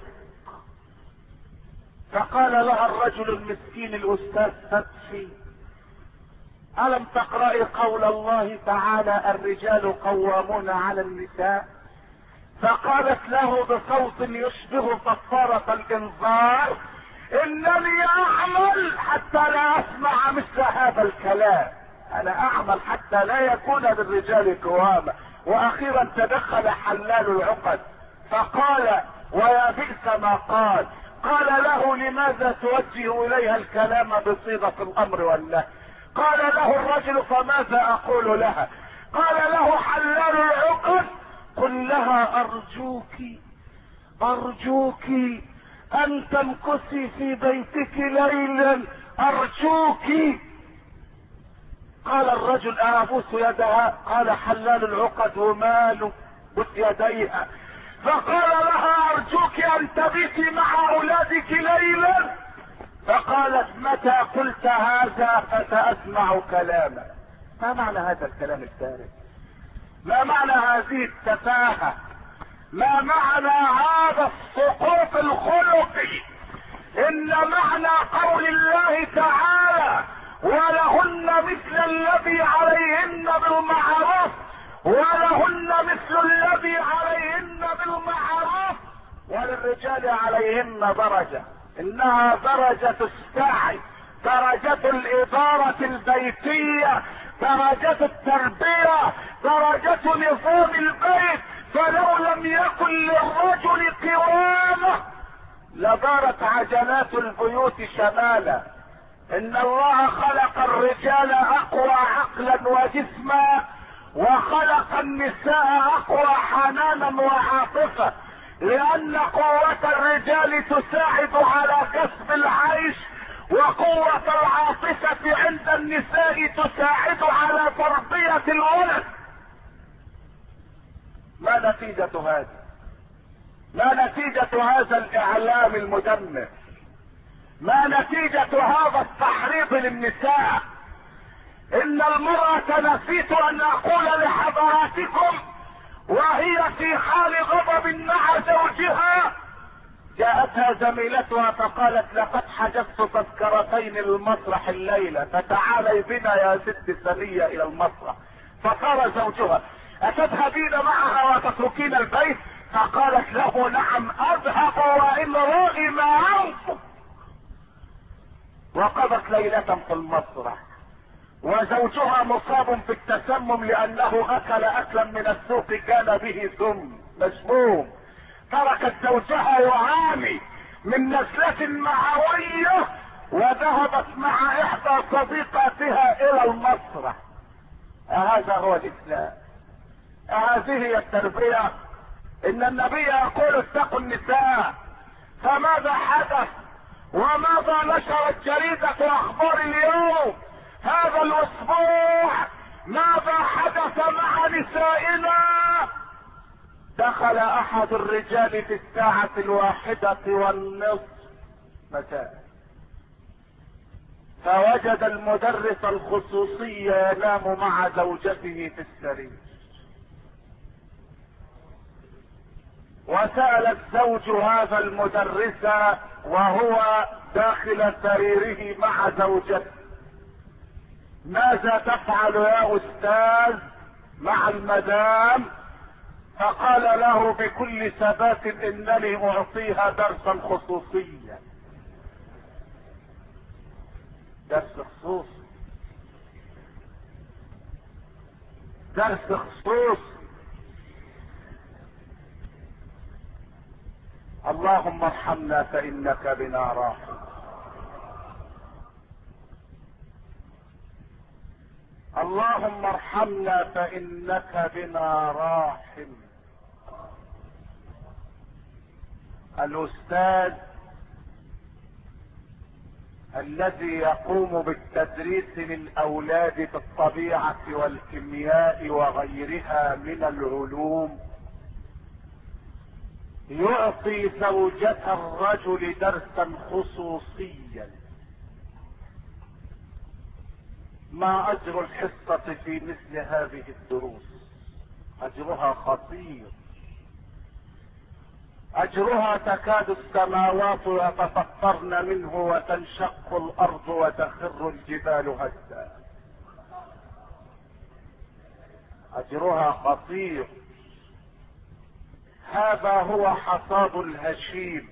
فقال لها الرجل المسكين الاستاذ فتحي: ألم تقرأي قول الله تعالى الرجال قوامون على النساء؟ فقالت له بصوت يشبه صفارة الانذار: انني اعمل حتى لا اسمع مثل هذا الكلام، انا اعمل حتى لا يكون للرجال قوامة. واخيرا تدخل حلال العقد فقال: ويا بئس ما قال. قال له: لماذا توجه اليها الكلام بصيغة الامر والنهي؟ قال له الرجل: فماذا اقول لها؟ قال له حلال العقد: قل لها ارجوك ارجوك ان تمكثي في بيتك ليلا، ارجوك. قال الرجل: أبوس يدها؟ قال حلال العقد: وماله بس يديها. فقال لها: ارجوك ان تبيتي مع اولادك ليلا. فقالت: متى قلت هذا فسأسمع كلامك. ما معنى هذا الكلام الفارغ؟ ما معنى هذه التفاهة؟ ما معنى هذا السقوط الخلقي؟ ان معنى قول الله تعالى: ولهن مثل الذي عليهن بالمعروف ولهن مثل الذي عليهن بالمعروف، للرجال عليهن درجة، انها درجة السعي، درجة الادارة البيتية، درجة التربية، درجة نظام البيت. فلو لم يكن للرجل قوامة لدارت عجلات البيوت شمالا. ان الله خلق الرجال اقوى عقلا وجسما، وخلق النساء اقوى حنانا وعاطفة، لان قوة الرجال تساعد على كسب العيش، وقوة العاطفة عند النساء تساعد على تربية الولد. ما نتيجة هذا؟ ما نتيجة هذا الاعلام المدمر؟ ما نتيجة هذا التحريض للنساء؟ ان المرأة نسيت ان اقول لحضراتكم وهي في حال غضب مع زوجها، جاءتها زميلتها فقالت لقد حجزت تذكرتين للمسرح الليلة، فتعالي بنا يا ست سنية الى المسرح. فقال زوجها اتذهبين معها وتتركين البيت؟ فقالت له نعم اذهب وان رغم عنكم. وقضت ليلة في المسرح، وزوجها مصاب في التسمم لانه اكل اكلا من السوق كان به سم مسموم. تركت زوجها يعاني من نزلة معوية وذهبت مع احدى صديقاتها الى المسرح. هذا هو الاسلام؟ هذه هي التربية؟ ان النبي يقول اتقوا النساء. فماذا حدث وماذا نشرت جريدة اخبار اليوم هذا الاسبوع؟ ماذا حدث مع نسائنا؟ دخل احد الرجال في الساعة الواحدة والنصف مساء، فوجد المدرس الخصوصي ينام مع زوجته في السرير، وسأل الزوج هذا المدرس وهو داخل سريره مع زوجته ماذا تفعل يا استاذ مع المدام؟ فقال له بكل ثبات انني اعطيها درسا خصوصيا. درس خصوصي، درس خصوصي. اللهم ارحمنا فانك بنا راحم. اللهم ارحمنا فانك بنا راحم. الاستاذ الذي يقوم بالتدريس للاولاد في الطبيعة والكيمياء وغيرها من العلوم يعطي زوجة الرجل درسا خصوصيا. ما اجر الحصة في مثل هذه الدروس؟ اجرها خطير، اجرها تكاد السماوات يتفطرن منه وتنشق الارض وتخر الجبال هدا. اجرها خطير. هذا هو حصاد الهشيم.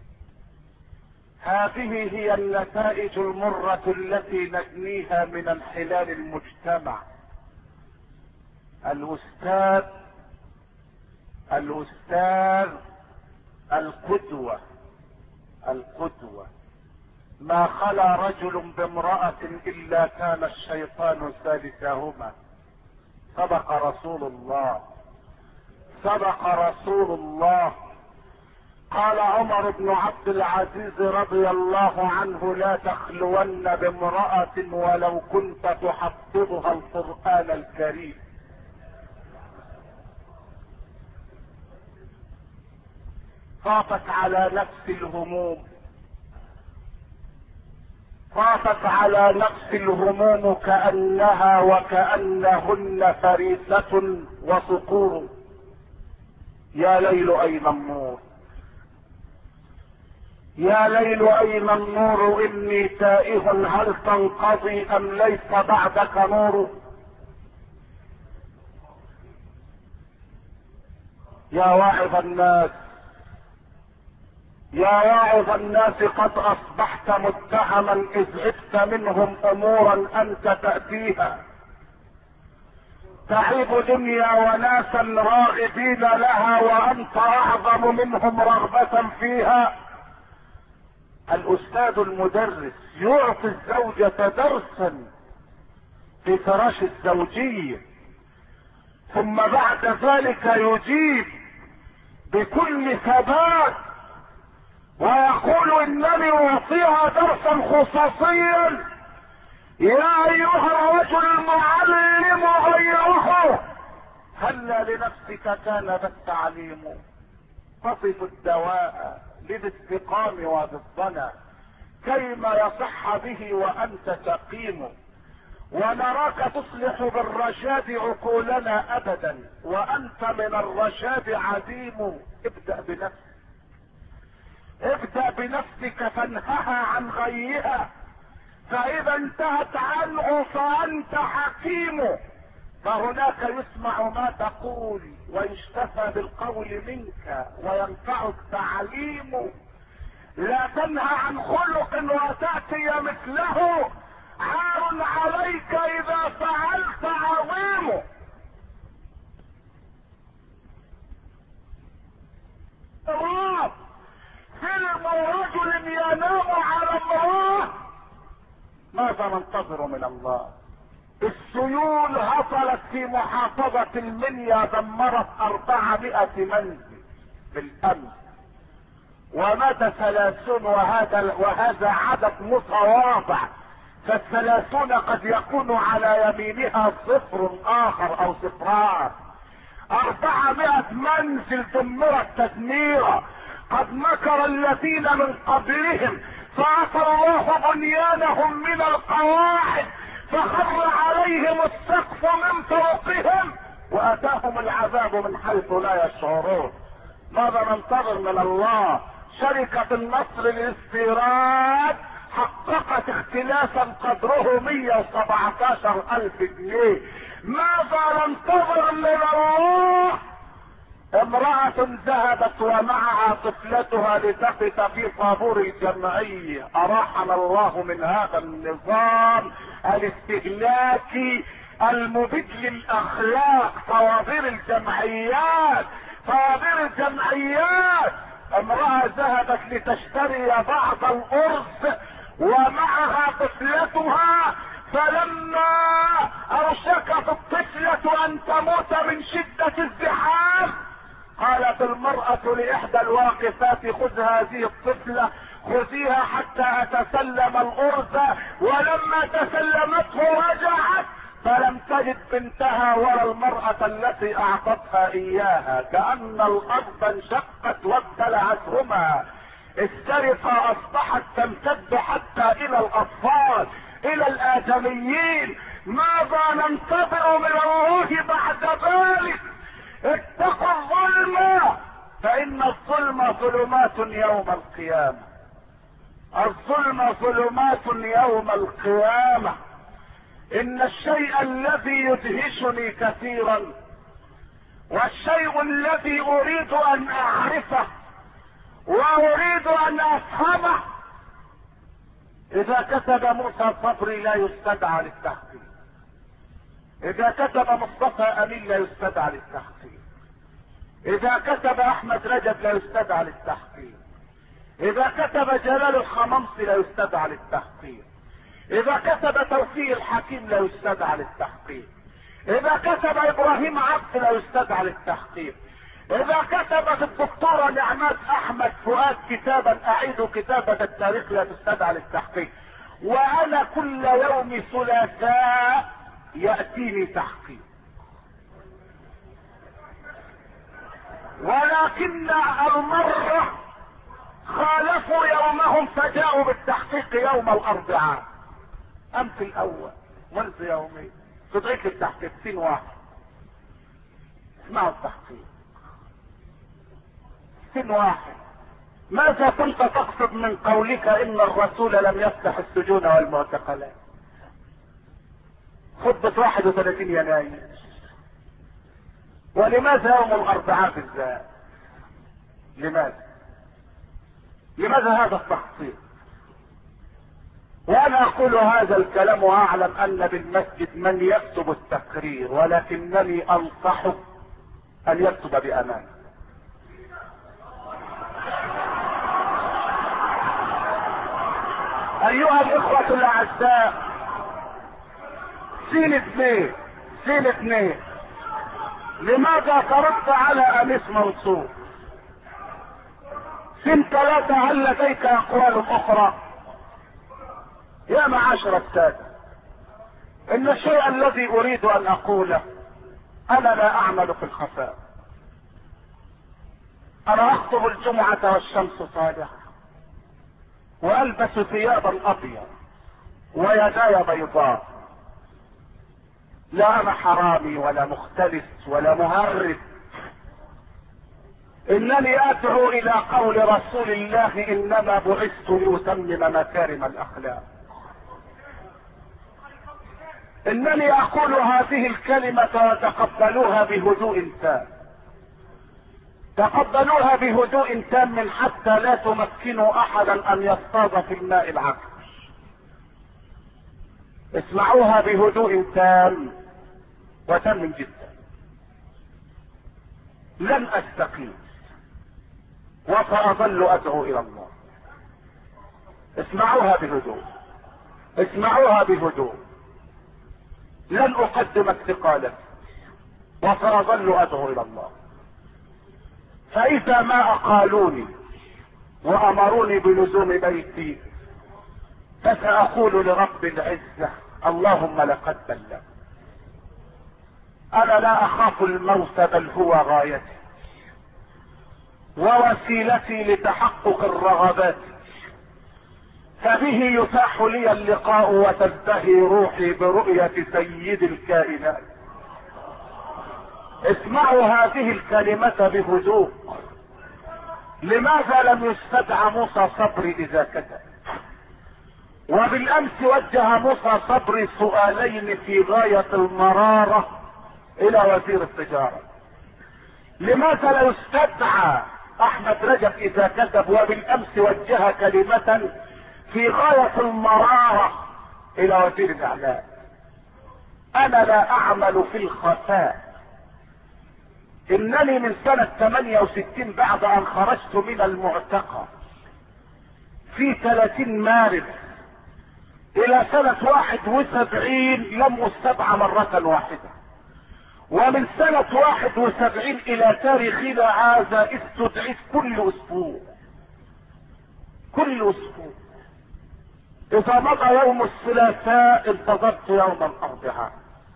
هذه هي النتائج المرة التي نجنيها من انحلال المجتمع. الاستاذ الاستاذ القدوة القدوة ما خلا رجل بامرأة الا كان الشيطان ثالثهما. صدق رسول الله، صدق رسول الله. قال عمر بن عبد العزيز رضي الله عنه لا تخلون بامرأة ولو كنت تحفظها القرآن الكريم. طافت على نفس الهموم، طافت على نفس الهموم كأنها وكأنهن فريسة وصقور. يا ليل اين النور، يا ليل اين النور، اني تائه هل تنقضي ام ليس بعدك نور. يا واعظ الناس، يا واعظ الناس قد اصبحت متهما اذ عدت منهم امورا انت تأتيها. تعيب دنيا وناسا راغبين لها وانت اعظم منهم رغبة فيها. الاستاذ المدرس يعطي الزوجة درسا في فراش الزوجية، ثم بعد ذلك يجيب بكل ثبات ويقول انني اعطيها درسا خصوصيا. يا ايها الرجل المعلم غيره، هلا لنفسك كان ذا التعليم. تصف الدواء للاستقام وبالظنا كيما يصح به وانت سقيم. ونراك تصلح بالرشاد عقولنا ابدا وانت من الرشاد عديم. ابدأ بنفسك، ابدأ بنفسك فانهها عن غيها، فاذا انتهت عنه فانت حكيم. فهناك يسمع ما تقول ويشتفى بالقول منك وينفع التعليم. لا تنهى عن خلق وتأتي مثله، عار عليك اذا فعلت عظيم. الله فيلم رجل ينام على امراه، ماذا ننتظر من الله؟ السيول هطلت في محافظة المنيا، دمرت أربعمائة منزل بالأمس، ومات ثلاثون، وهذا وهذا عدد متواضع، فالثلاثون قد يكون على يمينها صفر آخر أو صفران. أربعمائة منزل دمرت تدميرا. قد مكر الذين من قبلهم فعصى الله بنيانهم من القواعد فخر عليهم السقف من فوقهم واتاهم العذاب من حيث لا يشعرون. ماذا ننتظر من الله؟ شركة النصر للاستيراد حققت اختلافا قدره مئة وسبعة عشر الف جنيه. ماذا ننتظر من الله؟ امرأة ذهبت ومعها طفلتها لتقف في طابور الجمعية. اراحنا الله من هذا النظام الاستهلاكي المبيد للاخلاق. طوابير الجمعيات، طوابير الجمعيات. امرأة ذهبت لتشتري بعض الارز ومعها طفلتها، فلما اوشكت الطفلة ان تموت من شدة الزحام قالت المرأة لاحدى الواقفات: خذ هذه الطفلة، خذيها حتى اتسلم الارز. ولما تسلمته رجعت فلم تجد بنتها ولا المرأة التي اعطتها اياها، كأن الارض انشقت وابتلعتهما. السرقة اصبحت تمتد حتى الى الاطفال، الى الادميين. ماذا ننتظر من الله بعد ذلك؟ اتقوا الظلم فان الظلم ظلمات يوم القيامة. الظلم ظلمات يوم القيامة. ان الشيء الذي يدهشني كثيرا والشيء الذي اريد ان اعرفه واريد ان افهمه، اذا كتب موسى صبري لا يستدعى للتحقيق، اذا كتب مصطفى امين لا يستدعى للتحقيق، اذا كتب احمد رجب لا يستدعى للتحقيق، اذا كتب جلال الخممصي لا يستدعى للتحقيق، اذا كتب توفيق الحكيم لا يستدعى للتحقيق، اذا كتب ابراهيم عبد لا يستدعى للتحقيق، اذا كتبت الدكتورة نعمات احمد فؤاد كتابا اعيد كتابة التاريخ لا تستدعى للتحقيق. وانا كل يوم ثلاثاء يأتيني تحقيق، ولكن المرة خالفوا يومهم فجاءوا بالتحقيق يوم الاربعاء. امس الاول منذ يومين تدعيك التحقيق سين واحد. اسمعوا التحقيق سين واحد. ماذا كنت تقصد من قولك ان الرسول لم يفتح السجون والمعتقلات؟ خطبة واحد وثلاثين يناير. ولماذا يوم الاربعاء بالذات؟ لماذا؟ لماذا هذا التخصيص؟ وانا اقول هذا الكلام واعلم ان بالمسجد من يكتب التقرير، ولكنني انصحه ان يكتب بامان. ايها الاخوة الاعزاء، سين اثنين سين اثنين لماذا ترد على انيس منصور؟ سين ثلاثة هل لديك اقوال اخرى؟ يا معاشر السادة، ان الشيء الذي اريد ان اقوله، انا لا اعمل في الخفاء. انا اخطب الجمعة والشمس طالعة، والبس ثيابا ابيض ويداي بيضاء. لا انا حرامي ولا مختلس ولا مهرب، انني ادعو الى قول رسول الله: انما بعثت لاتمم مكارم الاخلاق. انني اقول هذه الكلمة وتقبلوها بهدوء تام، تقبلوها بهدوء تام حتى لا تمكنوا احدا ان يصطاد في الماء العكر. اسمعوها بهدوء تام وتم جدا. لن استقيم وساظل ادعو الى الله. اسمعوها بهدوء، اسمعوها بهدوء. لن اقدم استقالتي وساظل ادعو الى الله. فاذا ما اقالوني وامروني بلزوم بيتي فساقول لرب العزة: اللهم لقد بلغت. انا لا اخاف الموت، بل هو غايتي ووسيلتي لتحقق الرغبات، فبه يتاح لي اللقاء وتزدهي روحي برؤية سيد الكائنات. اسمعوا هذه الكلمة بهدوء. لماذا لم يستدعى موسى صبري اذا كتب؟ وبالامس وجه موسى صبري سؤالين في غاية المرارة الى وزير التجارة. لماذا لا يستدعى احمد رجب اذا كتب؟ وبالامس وجه كلمة في غاية المرارة الى وزير الاعلام. انا لا اعمل في الخفاء. انني من سنة ثمانية وستين بعد ان خرجت من المعتقل في ثلاثين مارس الى سنة واحد وسبعين لم استدعى مرة واحدة، ومن سنة واحد وسبعين الى تاريخنا هذا استدعيت كل اسبوع كل اسبوع. اذا مضى يوم الثلاثاء انتظرت يوم الاربعاء.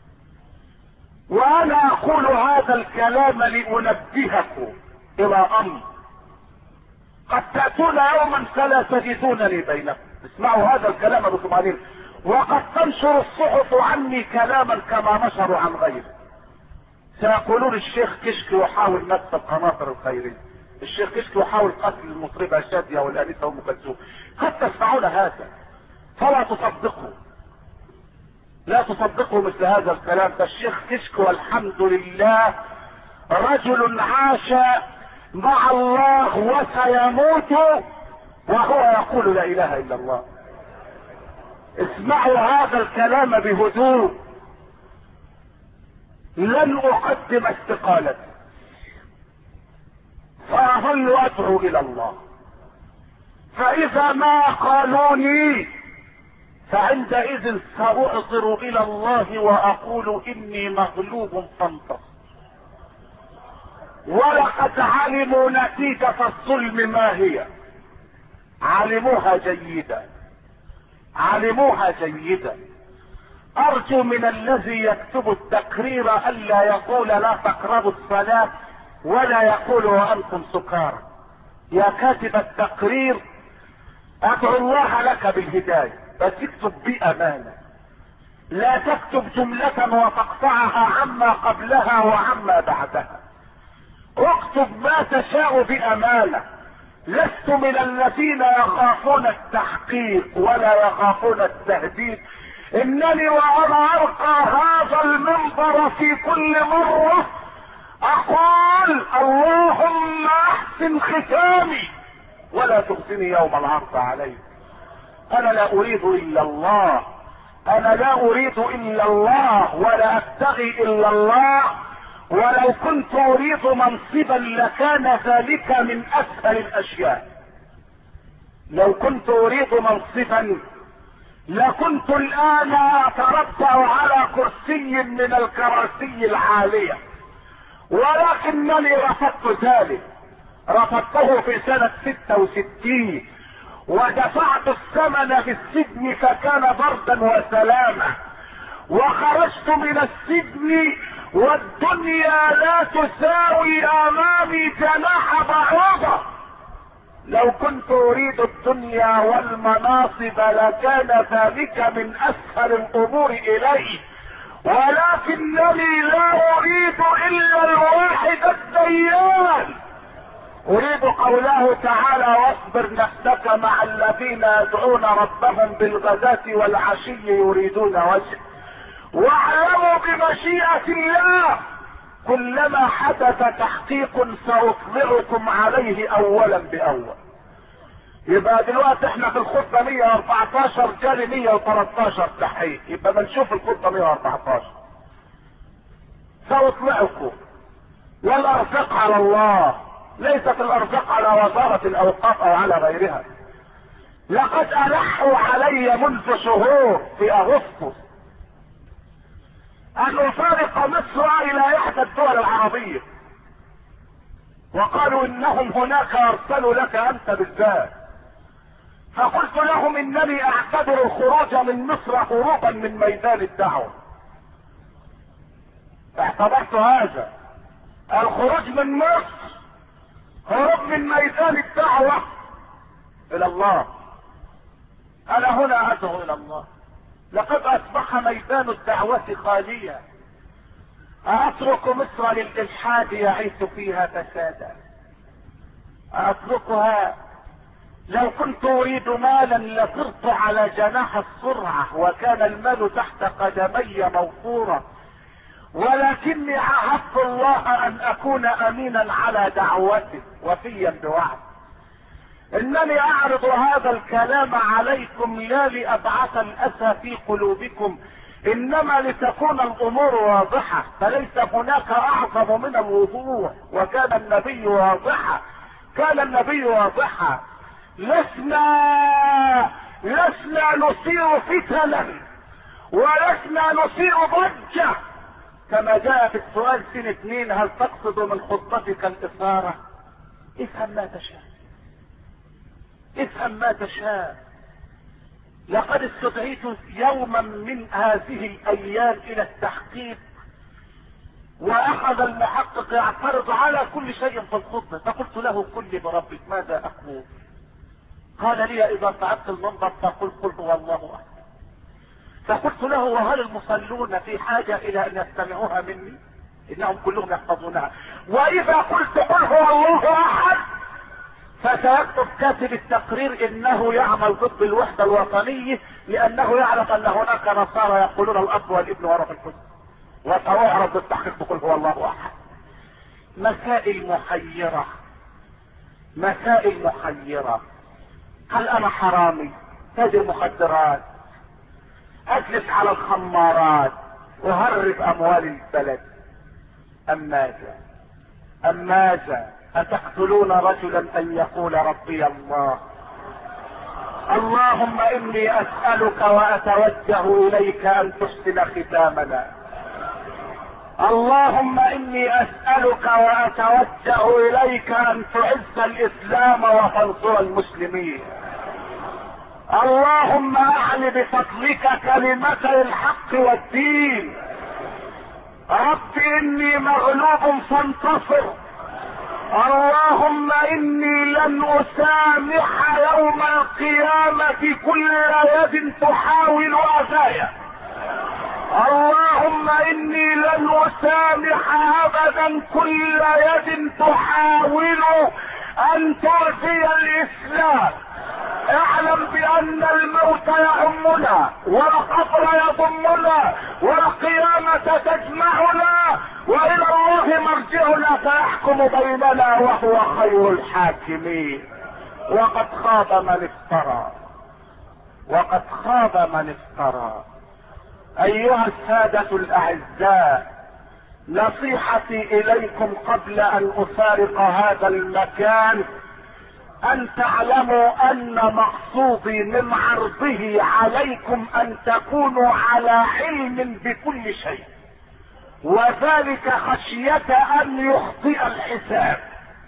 وانا اقول هذا الكلام لانبهكم الى امر: قد تأتون يوما فلا تجدونني بينكم. اسمعوا هذا الكلام بطمأنينة. وقد تنشر الصحف عني كلاما كما نشروا عن غيره. سيقولون الشيخ كشك يحاول نكس القناطر الخيرية، الشيخ كشك يحاول قتل المطربة شادية والانسة ام كلثوم. قد تسمعون هذا فلا تصدقوا، لا تصدقوا مثل هذا الكلام. فالشيخ كشك والحمد لله رجل عاش مع الله وسيموت وهو يقول لا اله الا الله. اسمعوا هذا الكلام بهدوء. لن اقدم استقالتي، فاظل ادعو الى الله. فاذا ما قالوني فعندئذ سأعذر الى الله واقول اني مغلوب فانتصر. ولقد علموا نتيجة الظلم ما هي، علموها جيدا علموها جيدا. ارجو من الذي يكتب التقرير الا يقول لا تقربوا الصلاة ولا يقول وانتم سكارى. يا كاتب التقرير ادعو الله لك بالهداية، بس اكتب بأمانة. لا تكتب جملة وتقطعها عما قبلها وعما بعدها. اكتب ما تشاء بأمانة. لست من الذين يخافون التحقيق ولا يخافون التهديد. انني وانا ارقى هذا المنبر في كل مرة اقول: اللهم احسن ختامي ولا تخزني يوم العرض عليك. انا لا اريد الا الله، انا لا اريد الا الله ولا ابتغي الا الله. ولو كنت اريد منصبا لكان ذلك من اسهل الاشياء. لو كنت اريد منصبا لكنت الان اتربع على كرسي من الكراسي العالية، ولكنني رفضت ذلك. رفضته في سنة ستة وستين ودفعت الثمن في السجن فكان بردا وسلاما، وخرجت من السجن والدنيا لا تساوي امامي جناح بعوضة. لو كنت اريد الدنيا والمناصب لكان ذلك من اسهل الامور الي، ولكنني لا اريد الا الواحد الديان. اريد قوله تعالى واصبر نفسك مع الذين يدعون ربهم بالغداة والعشي يريدون وجهه واعلموا بمشيئة الله كلما حدث تحقيق ساطلعكم عليه اولا باول. يبقى دلوقتي احنا في الخطبة مية واربعتاشر جالي مية وتلتاشر تحقيق، يبقى بنشوف الخطبة مية واربعتاشر. ساطلعكم والارزاق على الله، ليست الارزاق على وزارة الاوقاف او على غيرها. لقد الحوا علي منذ شهور في اغسطس ان افارق مصر الى احدى الدول العربية، وقالوا انهم هناك ارسلوا لك انت بالذات. فقلت لهم انني اعتبر الخروج من مصر هروبا من ميدان الدعوة. اعتبرت هذا الخروج من مصر هروب من ميدان الدعوة الى الله. انا هنا ادعو الى الله. لقد اصبح ميدان الدعوة خاليا. اترك مصر للالحاد يعيش فيها فسادا؟ اتركها؟ لو كنت اريد مالا لصرت على جناح السرعة وكان المال تحت قدمي موفورا، ولكني عاهدت الله ان اكون امينا على دعوته وفيا بوعد. انني اعرض هذا الكلام عليكم لا لابعث الاسى في قلوبكم، انما لتكون الامور واضحة. فليس هناك اعظم من الوضوح، وكان النبي واضحا، كان النبي واضحا. لسنا لسنا نثير فتنا ولسنا نثير ضجة كما جاء في السؤال سنة اثنين: هل تقصد من خطتك الاثارة؟ افهم ما تشاء، افهم ما تشاء. لقد استدعيت يوما من هذه الايام الى التحقيق، واخذ المحقق يعترض على كل شيء في الخطبة، فقلت له: قل لي بربك ماذا اقول؟ قال لي: اذا صعدت المنبر فقل قل هو الله احد. فقلت له: وهل المصلون في حاجة الى ان يستمعوها مني؟ انهم كلهم يحفظونها. واذا قلت قل هو الله احد فسيكتب كاتب التقرير انه يعمل ضد الوحدة الوطنية، لانه يعرف ان هناك نصارى يقولون الاب والابن وروح القدس، وسيعرض التحقيق بقل هو الله احد. مسائل محيرة، مسائل محيرة. هل انا حرامي تاجر مخدرات اجلس على الخمارات وهرب اموال البلد؟ ام ماذا ام ماذا اتقتلون رجلا ان يقول ربي الله؟ اللهم اني اسألك واتوجه اليك ان تحسن ختامنا. اللهم اني اسألك واتوجه اليك ان تعز الاسلام وتنصر المسلمين. اللهم اعل بفضلك كلمتي الحق والدين. رب اني مغلوب فانتصر. اللهم اني لن اسامح يوم القيامة كل يد تحاول اذايا. اللهم اني لن اسامح ابدا كل يد تحاول ان تؤذي الاسلام. اعلم بان الموت يهمنا والقبر يضمنا والقيامة تجمعنا والى الله مرجعنا فيحكم بيننا وهو خير الحاكمين. وقد خاب من افترى، وقد خاب من افترى. ايها السادة الاعزاء، نصيحتي اليكم قبل ان افارق هذا المكان ان تعلموا ان مقصودي من عرضه عليكم ان تكونوا على علم بكل شيء، وذلك خشية ان يخطئ الحساب،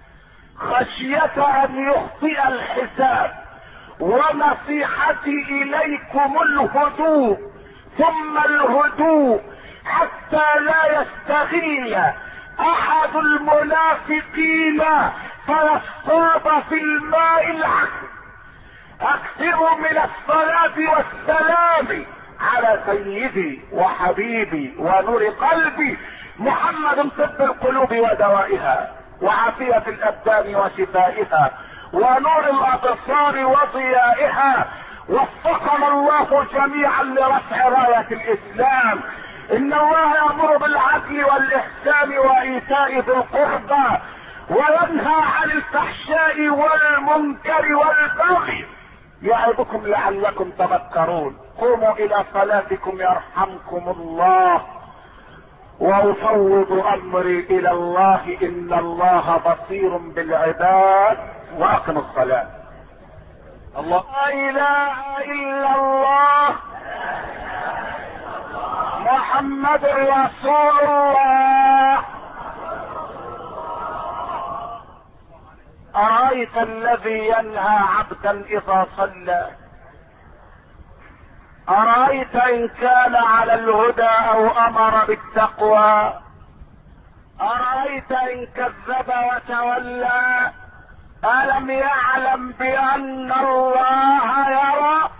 خشية ان يخطئ الحساب. ونصيحتي اليكم الهدوء ثم الهدوء، حتى لا يستغل احد المنافقين فيصطاد في الماء العكر. اكثروا من الصلاة والسلام على سيدي وحبيبي ونور قلبي محمد، طب القلوب ودوائها، وعافية الابدان وشفائها، ونور الابصار وضيائها. وفقنا الله جميعا لرفع راية الاسلام. ان الله يأمر بالعدل والاحسان وايتاء ذي القربى، وينهى عن الفحشاء والمنكر والبغي، يعظكم لعلكم تذكرون. قوموا الى صلاتكم يرحمكم الله، وافوض امري الى الله، ان الله بصير بالعباد. واقم الصلاة. الله لا اله الا الله محمد رسول الله. أرأيت الذي ينهى عبدا إذا صلى؟ أرأيت إن كان على الهدى أو أمر بالتقوى؟ أرأيت إن كذب وتولى؟ ألم يعلم بأن الله يرى؟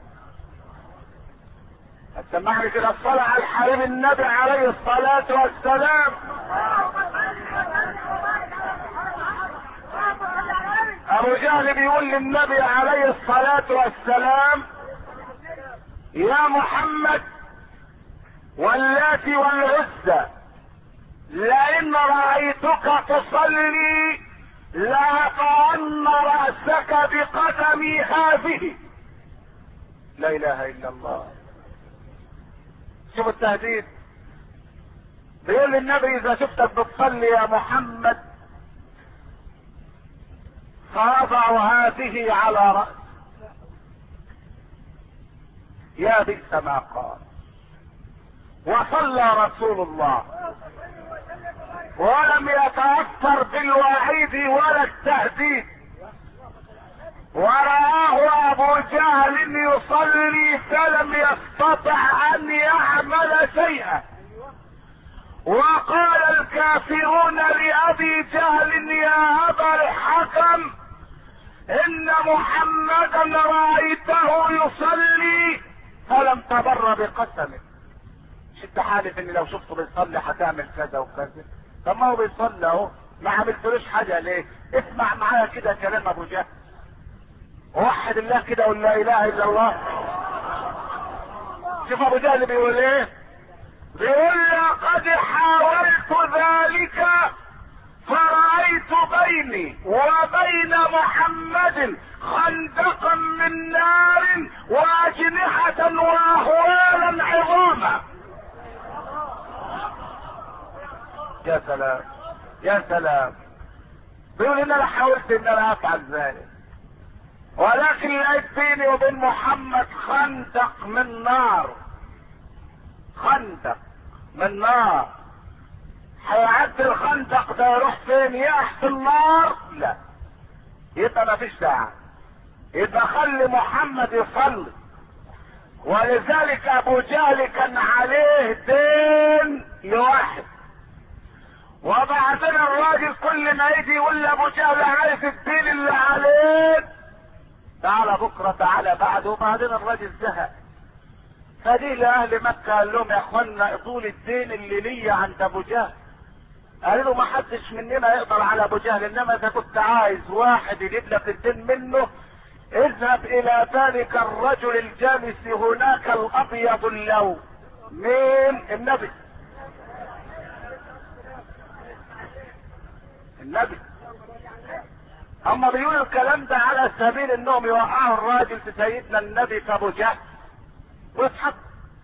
سمعني كده الصلاة على الحبيب النبي عليه الصلاة والسلام. ابو جهل بيقول للنبي عليه الصلاة والسلام: يا محمد واللات والعزى، لئن رأيتك تصلي لأقطعن رأسك بقدمي هذه. لا اله الا الله. شوف التهديد. بيقول للنبي: اذا شفتك بتصلي يا محمد فاضع هذه على رأس. يا بئس ما قال. وصلى رسول الله ولم يتأثر بالوعيد ولا التهديد، ورآه ابو جهل يصلي فلم يستطع ان يعمل شيئا. وقال الكافرون لابي جهل: يا ابا الحكم، ان محمدا رأيته يصلي فلم تبر بقسمه. مش انت حالف ان لو شفته بيصلي هتعمل كذا وكذا؟ طب ما هو بيصلي اهو، ما عملتلوش حاجه ليه؟ اسمع معايا كده كلام ابو جهل. وحد الله كده قول لا اله الا الله. شوف ابو جهل بيقول ايه؟ بيقول: لقد حاولت ذلك فرأيت بيني وبين محمد خندقا من نار واجنحة واهوالا عظاما. يا سلام يا سلام. بيقول ان انا حاولت ان انا افعل ذلك، ولكن لقيت بيني وبين محمد خندق من نار. خندق من نار. هيعدي الخندق ده يروح فين؟ يقع في النار؟ لا، يبقى ما فيش داعي، يبقى خلي محمد يصلي. ولذلك ابو جهل كان عليه دين لواحد، وبعدين الراجل كل ما يجي يقول لابو جهل: عايز الدين اللي عليك، تعالى بكره تعالى بعد. وبعدين الراجل زهق، فدي لاهل مكه قال لهم: يا اخوانا طول الدين اللي ليا عند ابو جهل. قال له: ما حدش مننا يقدر على ابو جهل، انما اذا كنت عايز واحد يجيب لك الدين منه اذهب الى ذلك الرجل الجالس هناك الابيض اللون. مين؟ النبي. النبي اما بيقولوا الكلام ده على سبيل انهم يوقعوا الراجل في سيدنا النبي في ابو جهل ويضحكوا.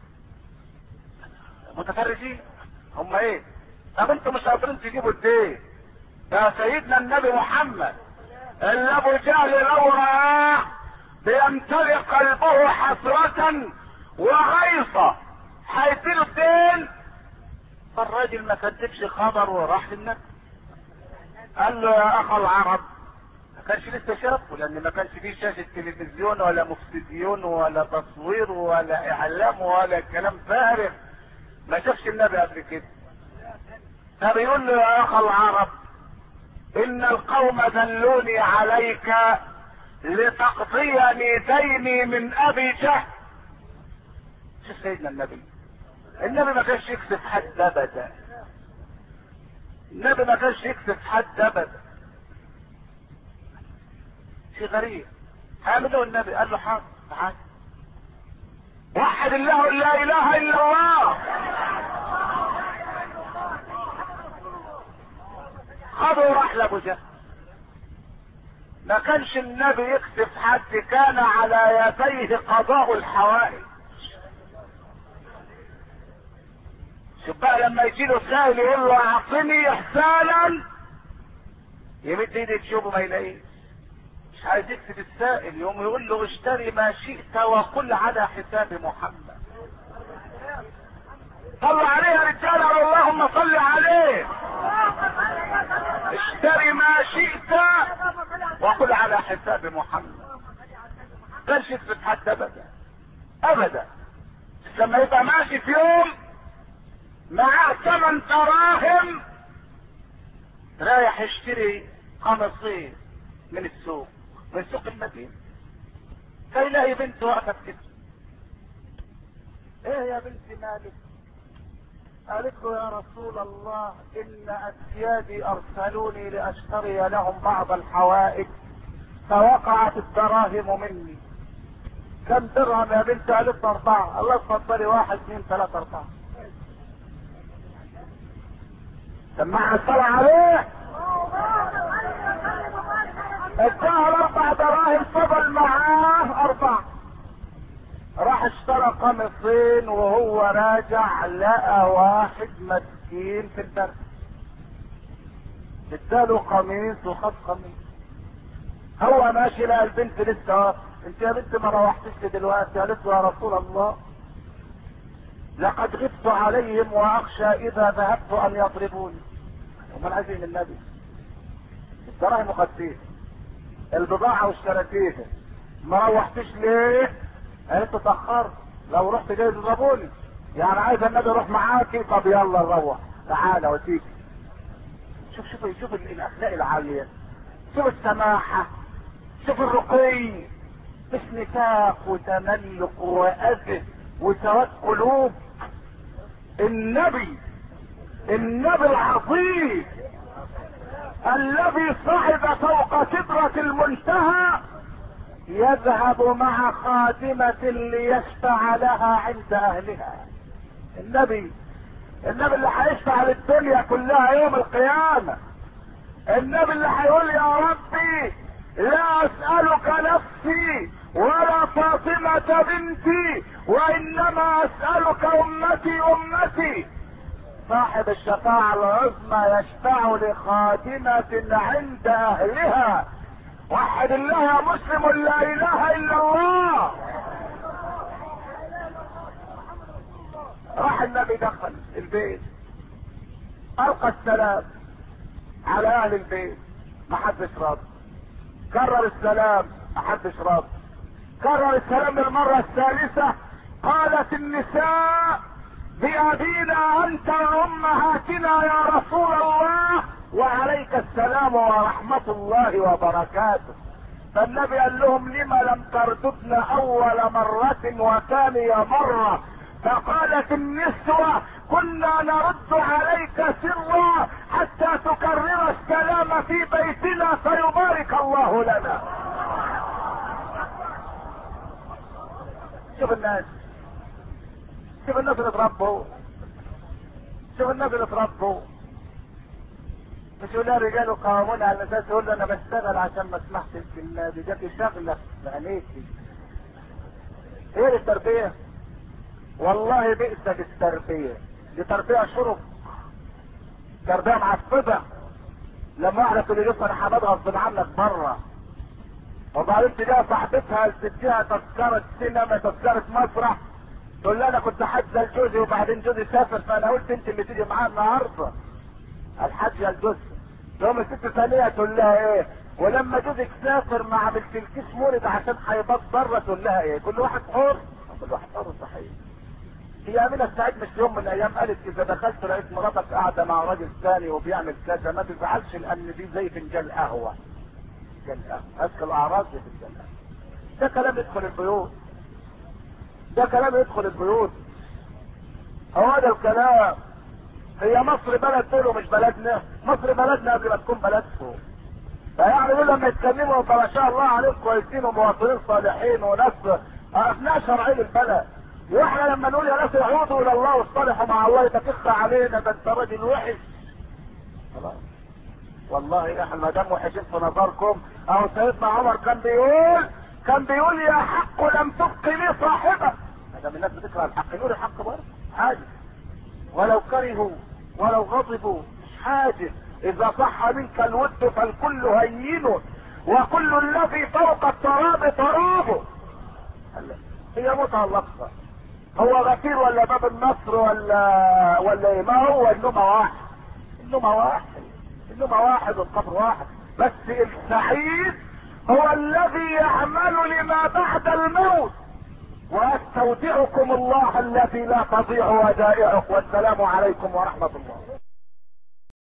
متفرجين هم ايه؟ طب انتوا مش قادرين تجيبوا الدين يا سيدنا النبي محمد اللي ابو جهل لو رآه بيمتلئ قلبه حسرة وغيظة هيديله الدين. فالراجل ما كتبش خبر وراح للنبي قال له يا اخ العرب، ما كانش لسه شافه لان ما كانش فيه شاشة تلفزيون ولا مفسديون ولا تصوير ولا اعلام ولا كلام فارغ، ما شافش النبي قبل كده. فبيقول له يا اخ العرب ان القوم دلوني عليك لتقضيني ديني من ابي جهل. شوف سيدنا النبي، النبي ما كانش يكسب حد ابدا، النبي ما كانش يكسب حد ابدا. شيء غريب. حامده النبي قال له حاضر تعال وحد الله لا اله الا الله. خذوا راح لابو جهل. ما كانش النبي يكسب حد، كان على يديه قضاء الحوائج. شوف بقى لما يجي له سائل يقول له اعطني احسانا، يمد ايده تشوفه ما يلاقيش. مش عايز يكسب السائل، يقوم يقول له اشتري ما شئت وقل على حساب محمد. صلوا عليه يا رجاله، اللهم صل عليه. اشتري ما شئت وقل على حساب محمد. كانش يكسب حد ابدا ابدا. لما يبقى ماشي في يوم معاه ثمن دراهم رايح يشتري قميصين من السوق، من سوق المدينة، فيلاقي بنت واقفة كده. ايه يا بنتي مالك؟ قالت له يا رسول الله ان اسيادي ارسلوني لاشتري لهم بعض الحوائج فوقعت الدراهم مني. كم درهم يا بنتي؟ قالت له اربعة. الله اتفضلي، واحد اثنين ثلاثة اربعة. سمعنا الصلاة عليه. اداها الاربع دراهم، فضل معاه اربعة. راح اشترى قميصين وهو راجع لقى واحد مسكين في الدرس، اداله قميص وخد قميص. هو ماشي لقى البنت لسه واقفة. انت يا بنت ما روحتش دلوقتي؟ قالت له يا رسول الله لقد غبت عليهم واخشى اذا ذهبت ان يضربوني. امال عايزين النبي الدراهم وخدتيه، البضاعة واشتريتيها، ما روحتش ليه؟ قالت له تأخرت، لو رحت جاي يضربوني. يعني عايز النبي يروح معاكي؟ طب يلا نروح، تعالى وتيجي. شوف شوف شوف الاخلاق العالية، شوف السماحة، شوف الرقي، مش نفاق وتملق وأذى وسواد قلوب. النبي النبي العظيم الذي صعد فوق سدرة المنتهى يذهب مع خادمة ليشفع لها عند اهلها. النبي النبي اللي هيشفع للدنيا كلها يوم القيامة. النبي اللي هيقول يا ربي لا اسألك نفسي ولا فاطمة بنتي وانما اسألك امتي امتي. صاحب الشفاعة العظمى يشفع لخادمة عند اهلها. وحد الله مسلم لا اله الا الله. راح النبي دخل البيت، القى السلام على اهل البيت، ما حدش رد. كرر السلام، ما حدش رد. كرر السلام للمرة الثالثة. قالت النساء بأبينا أنت وأمهاتنا يا رسول الله وعليك السلام ورحمة الله وبركاته. فالنبي قال لهم لما لم ترددن أول مرة وثاني مرة؟ فقالت النسوة كنا نرد عليك سرا حتى تكرر السلام في بيتنا فيبارك الله لنا. شوف الناس، شوف الناس اللي اتربوا، شوف الناس اللي اتربوا. مش يقول لها رجال قوامون على النساء، تقول له انا بشتغل عشان ما اسمحش في النادي، جاتي شغله بعينيكي. ايه التربيه؟ والله بئست التربيه، دي تربيه شرب، تربيه معفده. لما واحده تقول لي لسه انا حماد غصب عنك بره، وبعدين تلاقي صاحبتها تديها تذكره سينما، تذكره مسرح، تقول لها انا كنت حاجزه لجوزي وبعدين جوزي سافر فانا قلت انت اللي تيجي معاه النهارده الحاجه لجوزي. يوم الست ثانيه تقول لها ايه؟ ولما جوزك سافر ما عملتلكيش مولد عشان هيبات بره، تقول لها ايه؟ كل واحد حر، كل واحد حر صحيح. هي امينه السعيد مش يوم من الايام قالت اذا دخلت لقيت مراتك قاعده مع راجل ثاني وبيعمل كذا ما تزعلش لان دي زي فنجان قهوه. فنجان قهوه، اذكى الاعراض زي فنجان قهوه. ده كلام يدخل البيوت، ده كلام يدخل البيوت، هو ده الكلام. هي مصر بلد دول مش بلدنا، مصر بلدنا قبل ما تكون بلدكم. فيعني دول لما يتكلموا ما شاء الله عليهم كويسين ومواطنين صالحين وناس ابناء شرعين البلد، واحنا لما نقول يا ناس اعوذوا الى الله واصطلحوا مع الله تكخ علينا ده انت راجل وحش. خلاص والله احنا ما دام وحشين في نظركم. اهو سيدنا عمر كان بيقول كان بيقول يا حق لم تبق لي صاحبه. ما دام الناس بتكره الحق نقول الحق برضه حاجه، ولو كرهوا ولو غضبوا مش حاجه. اذا صح منك الود فالكل هين وكل الذي فوق التراب ترابه. هي متعه اللقطه، هو غفير ولا باب النصر ولا ولا ايه؟ ما هو النومه واحد، النومه واحد، النومه واحد والقبر واحد. بس السعيد هو الذي يعمل لما بعد الموت. واستودعكم الله الذي لا تضيع ودائعه، والسلام عليكم ورحمه الله.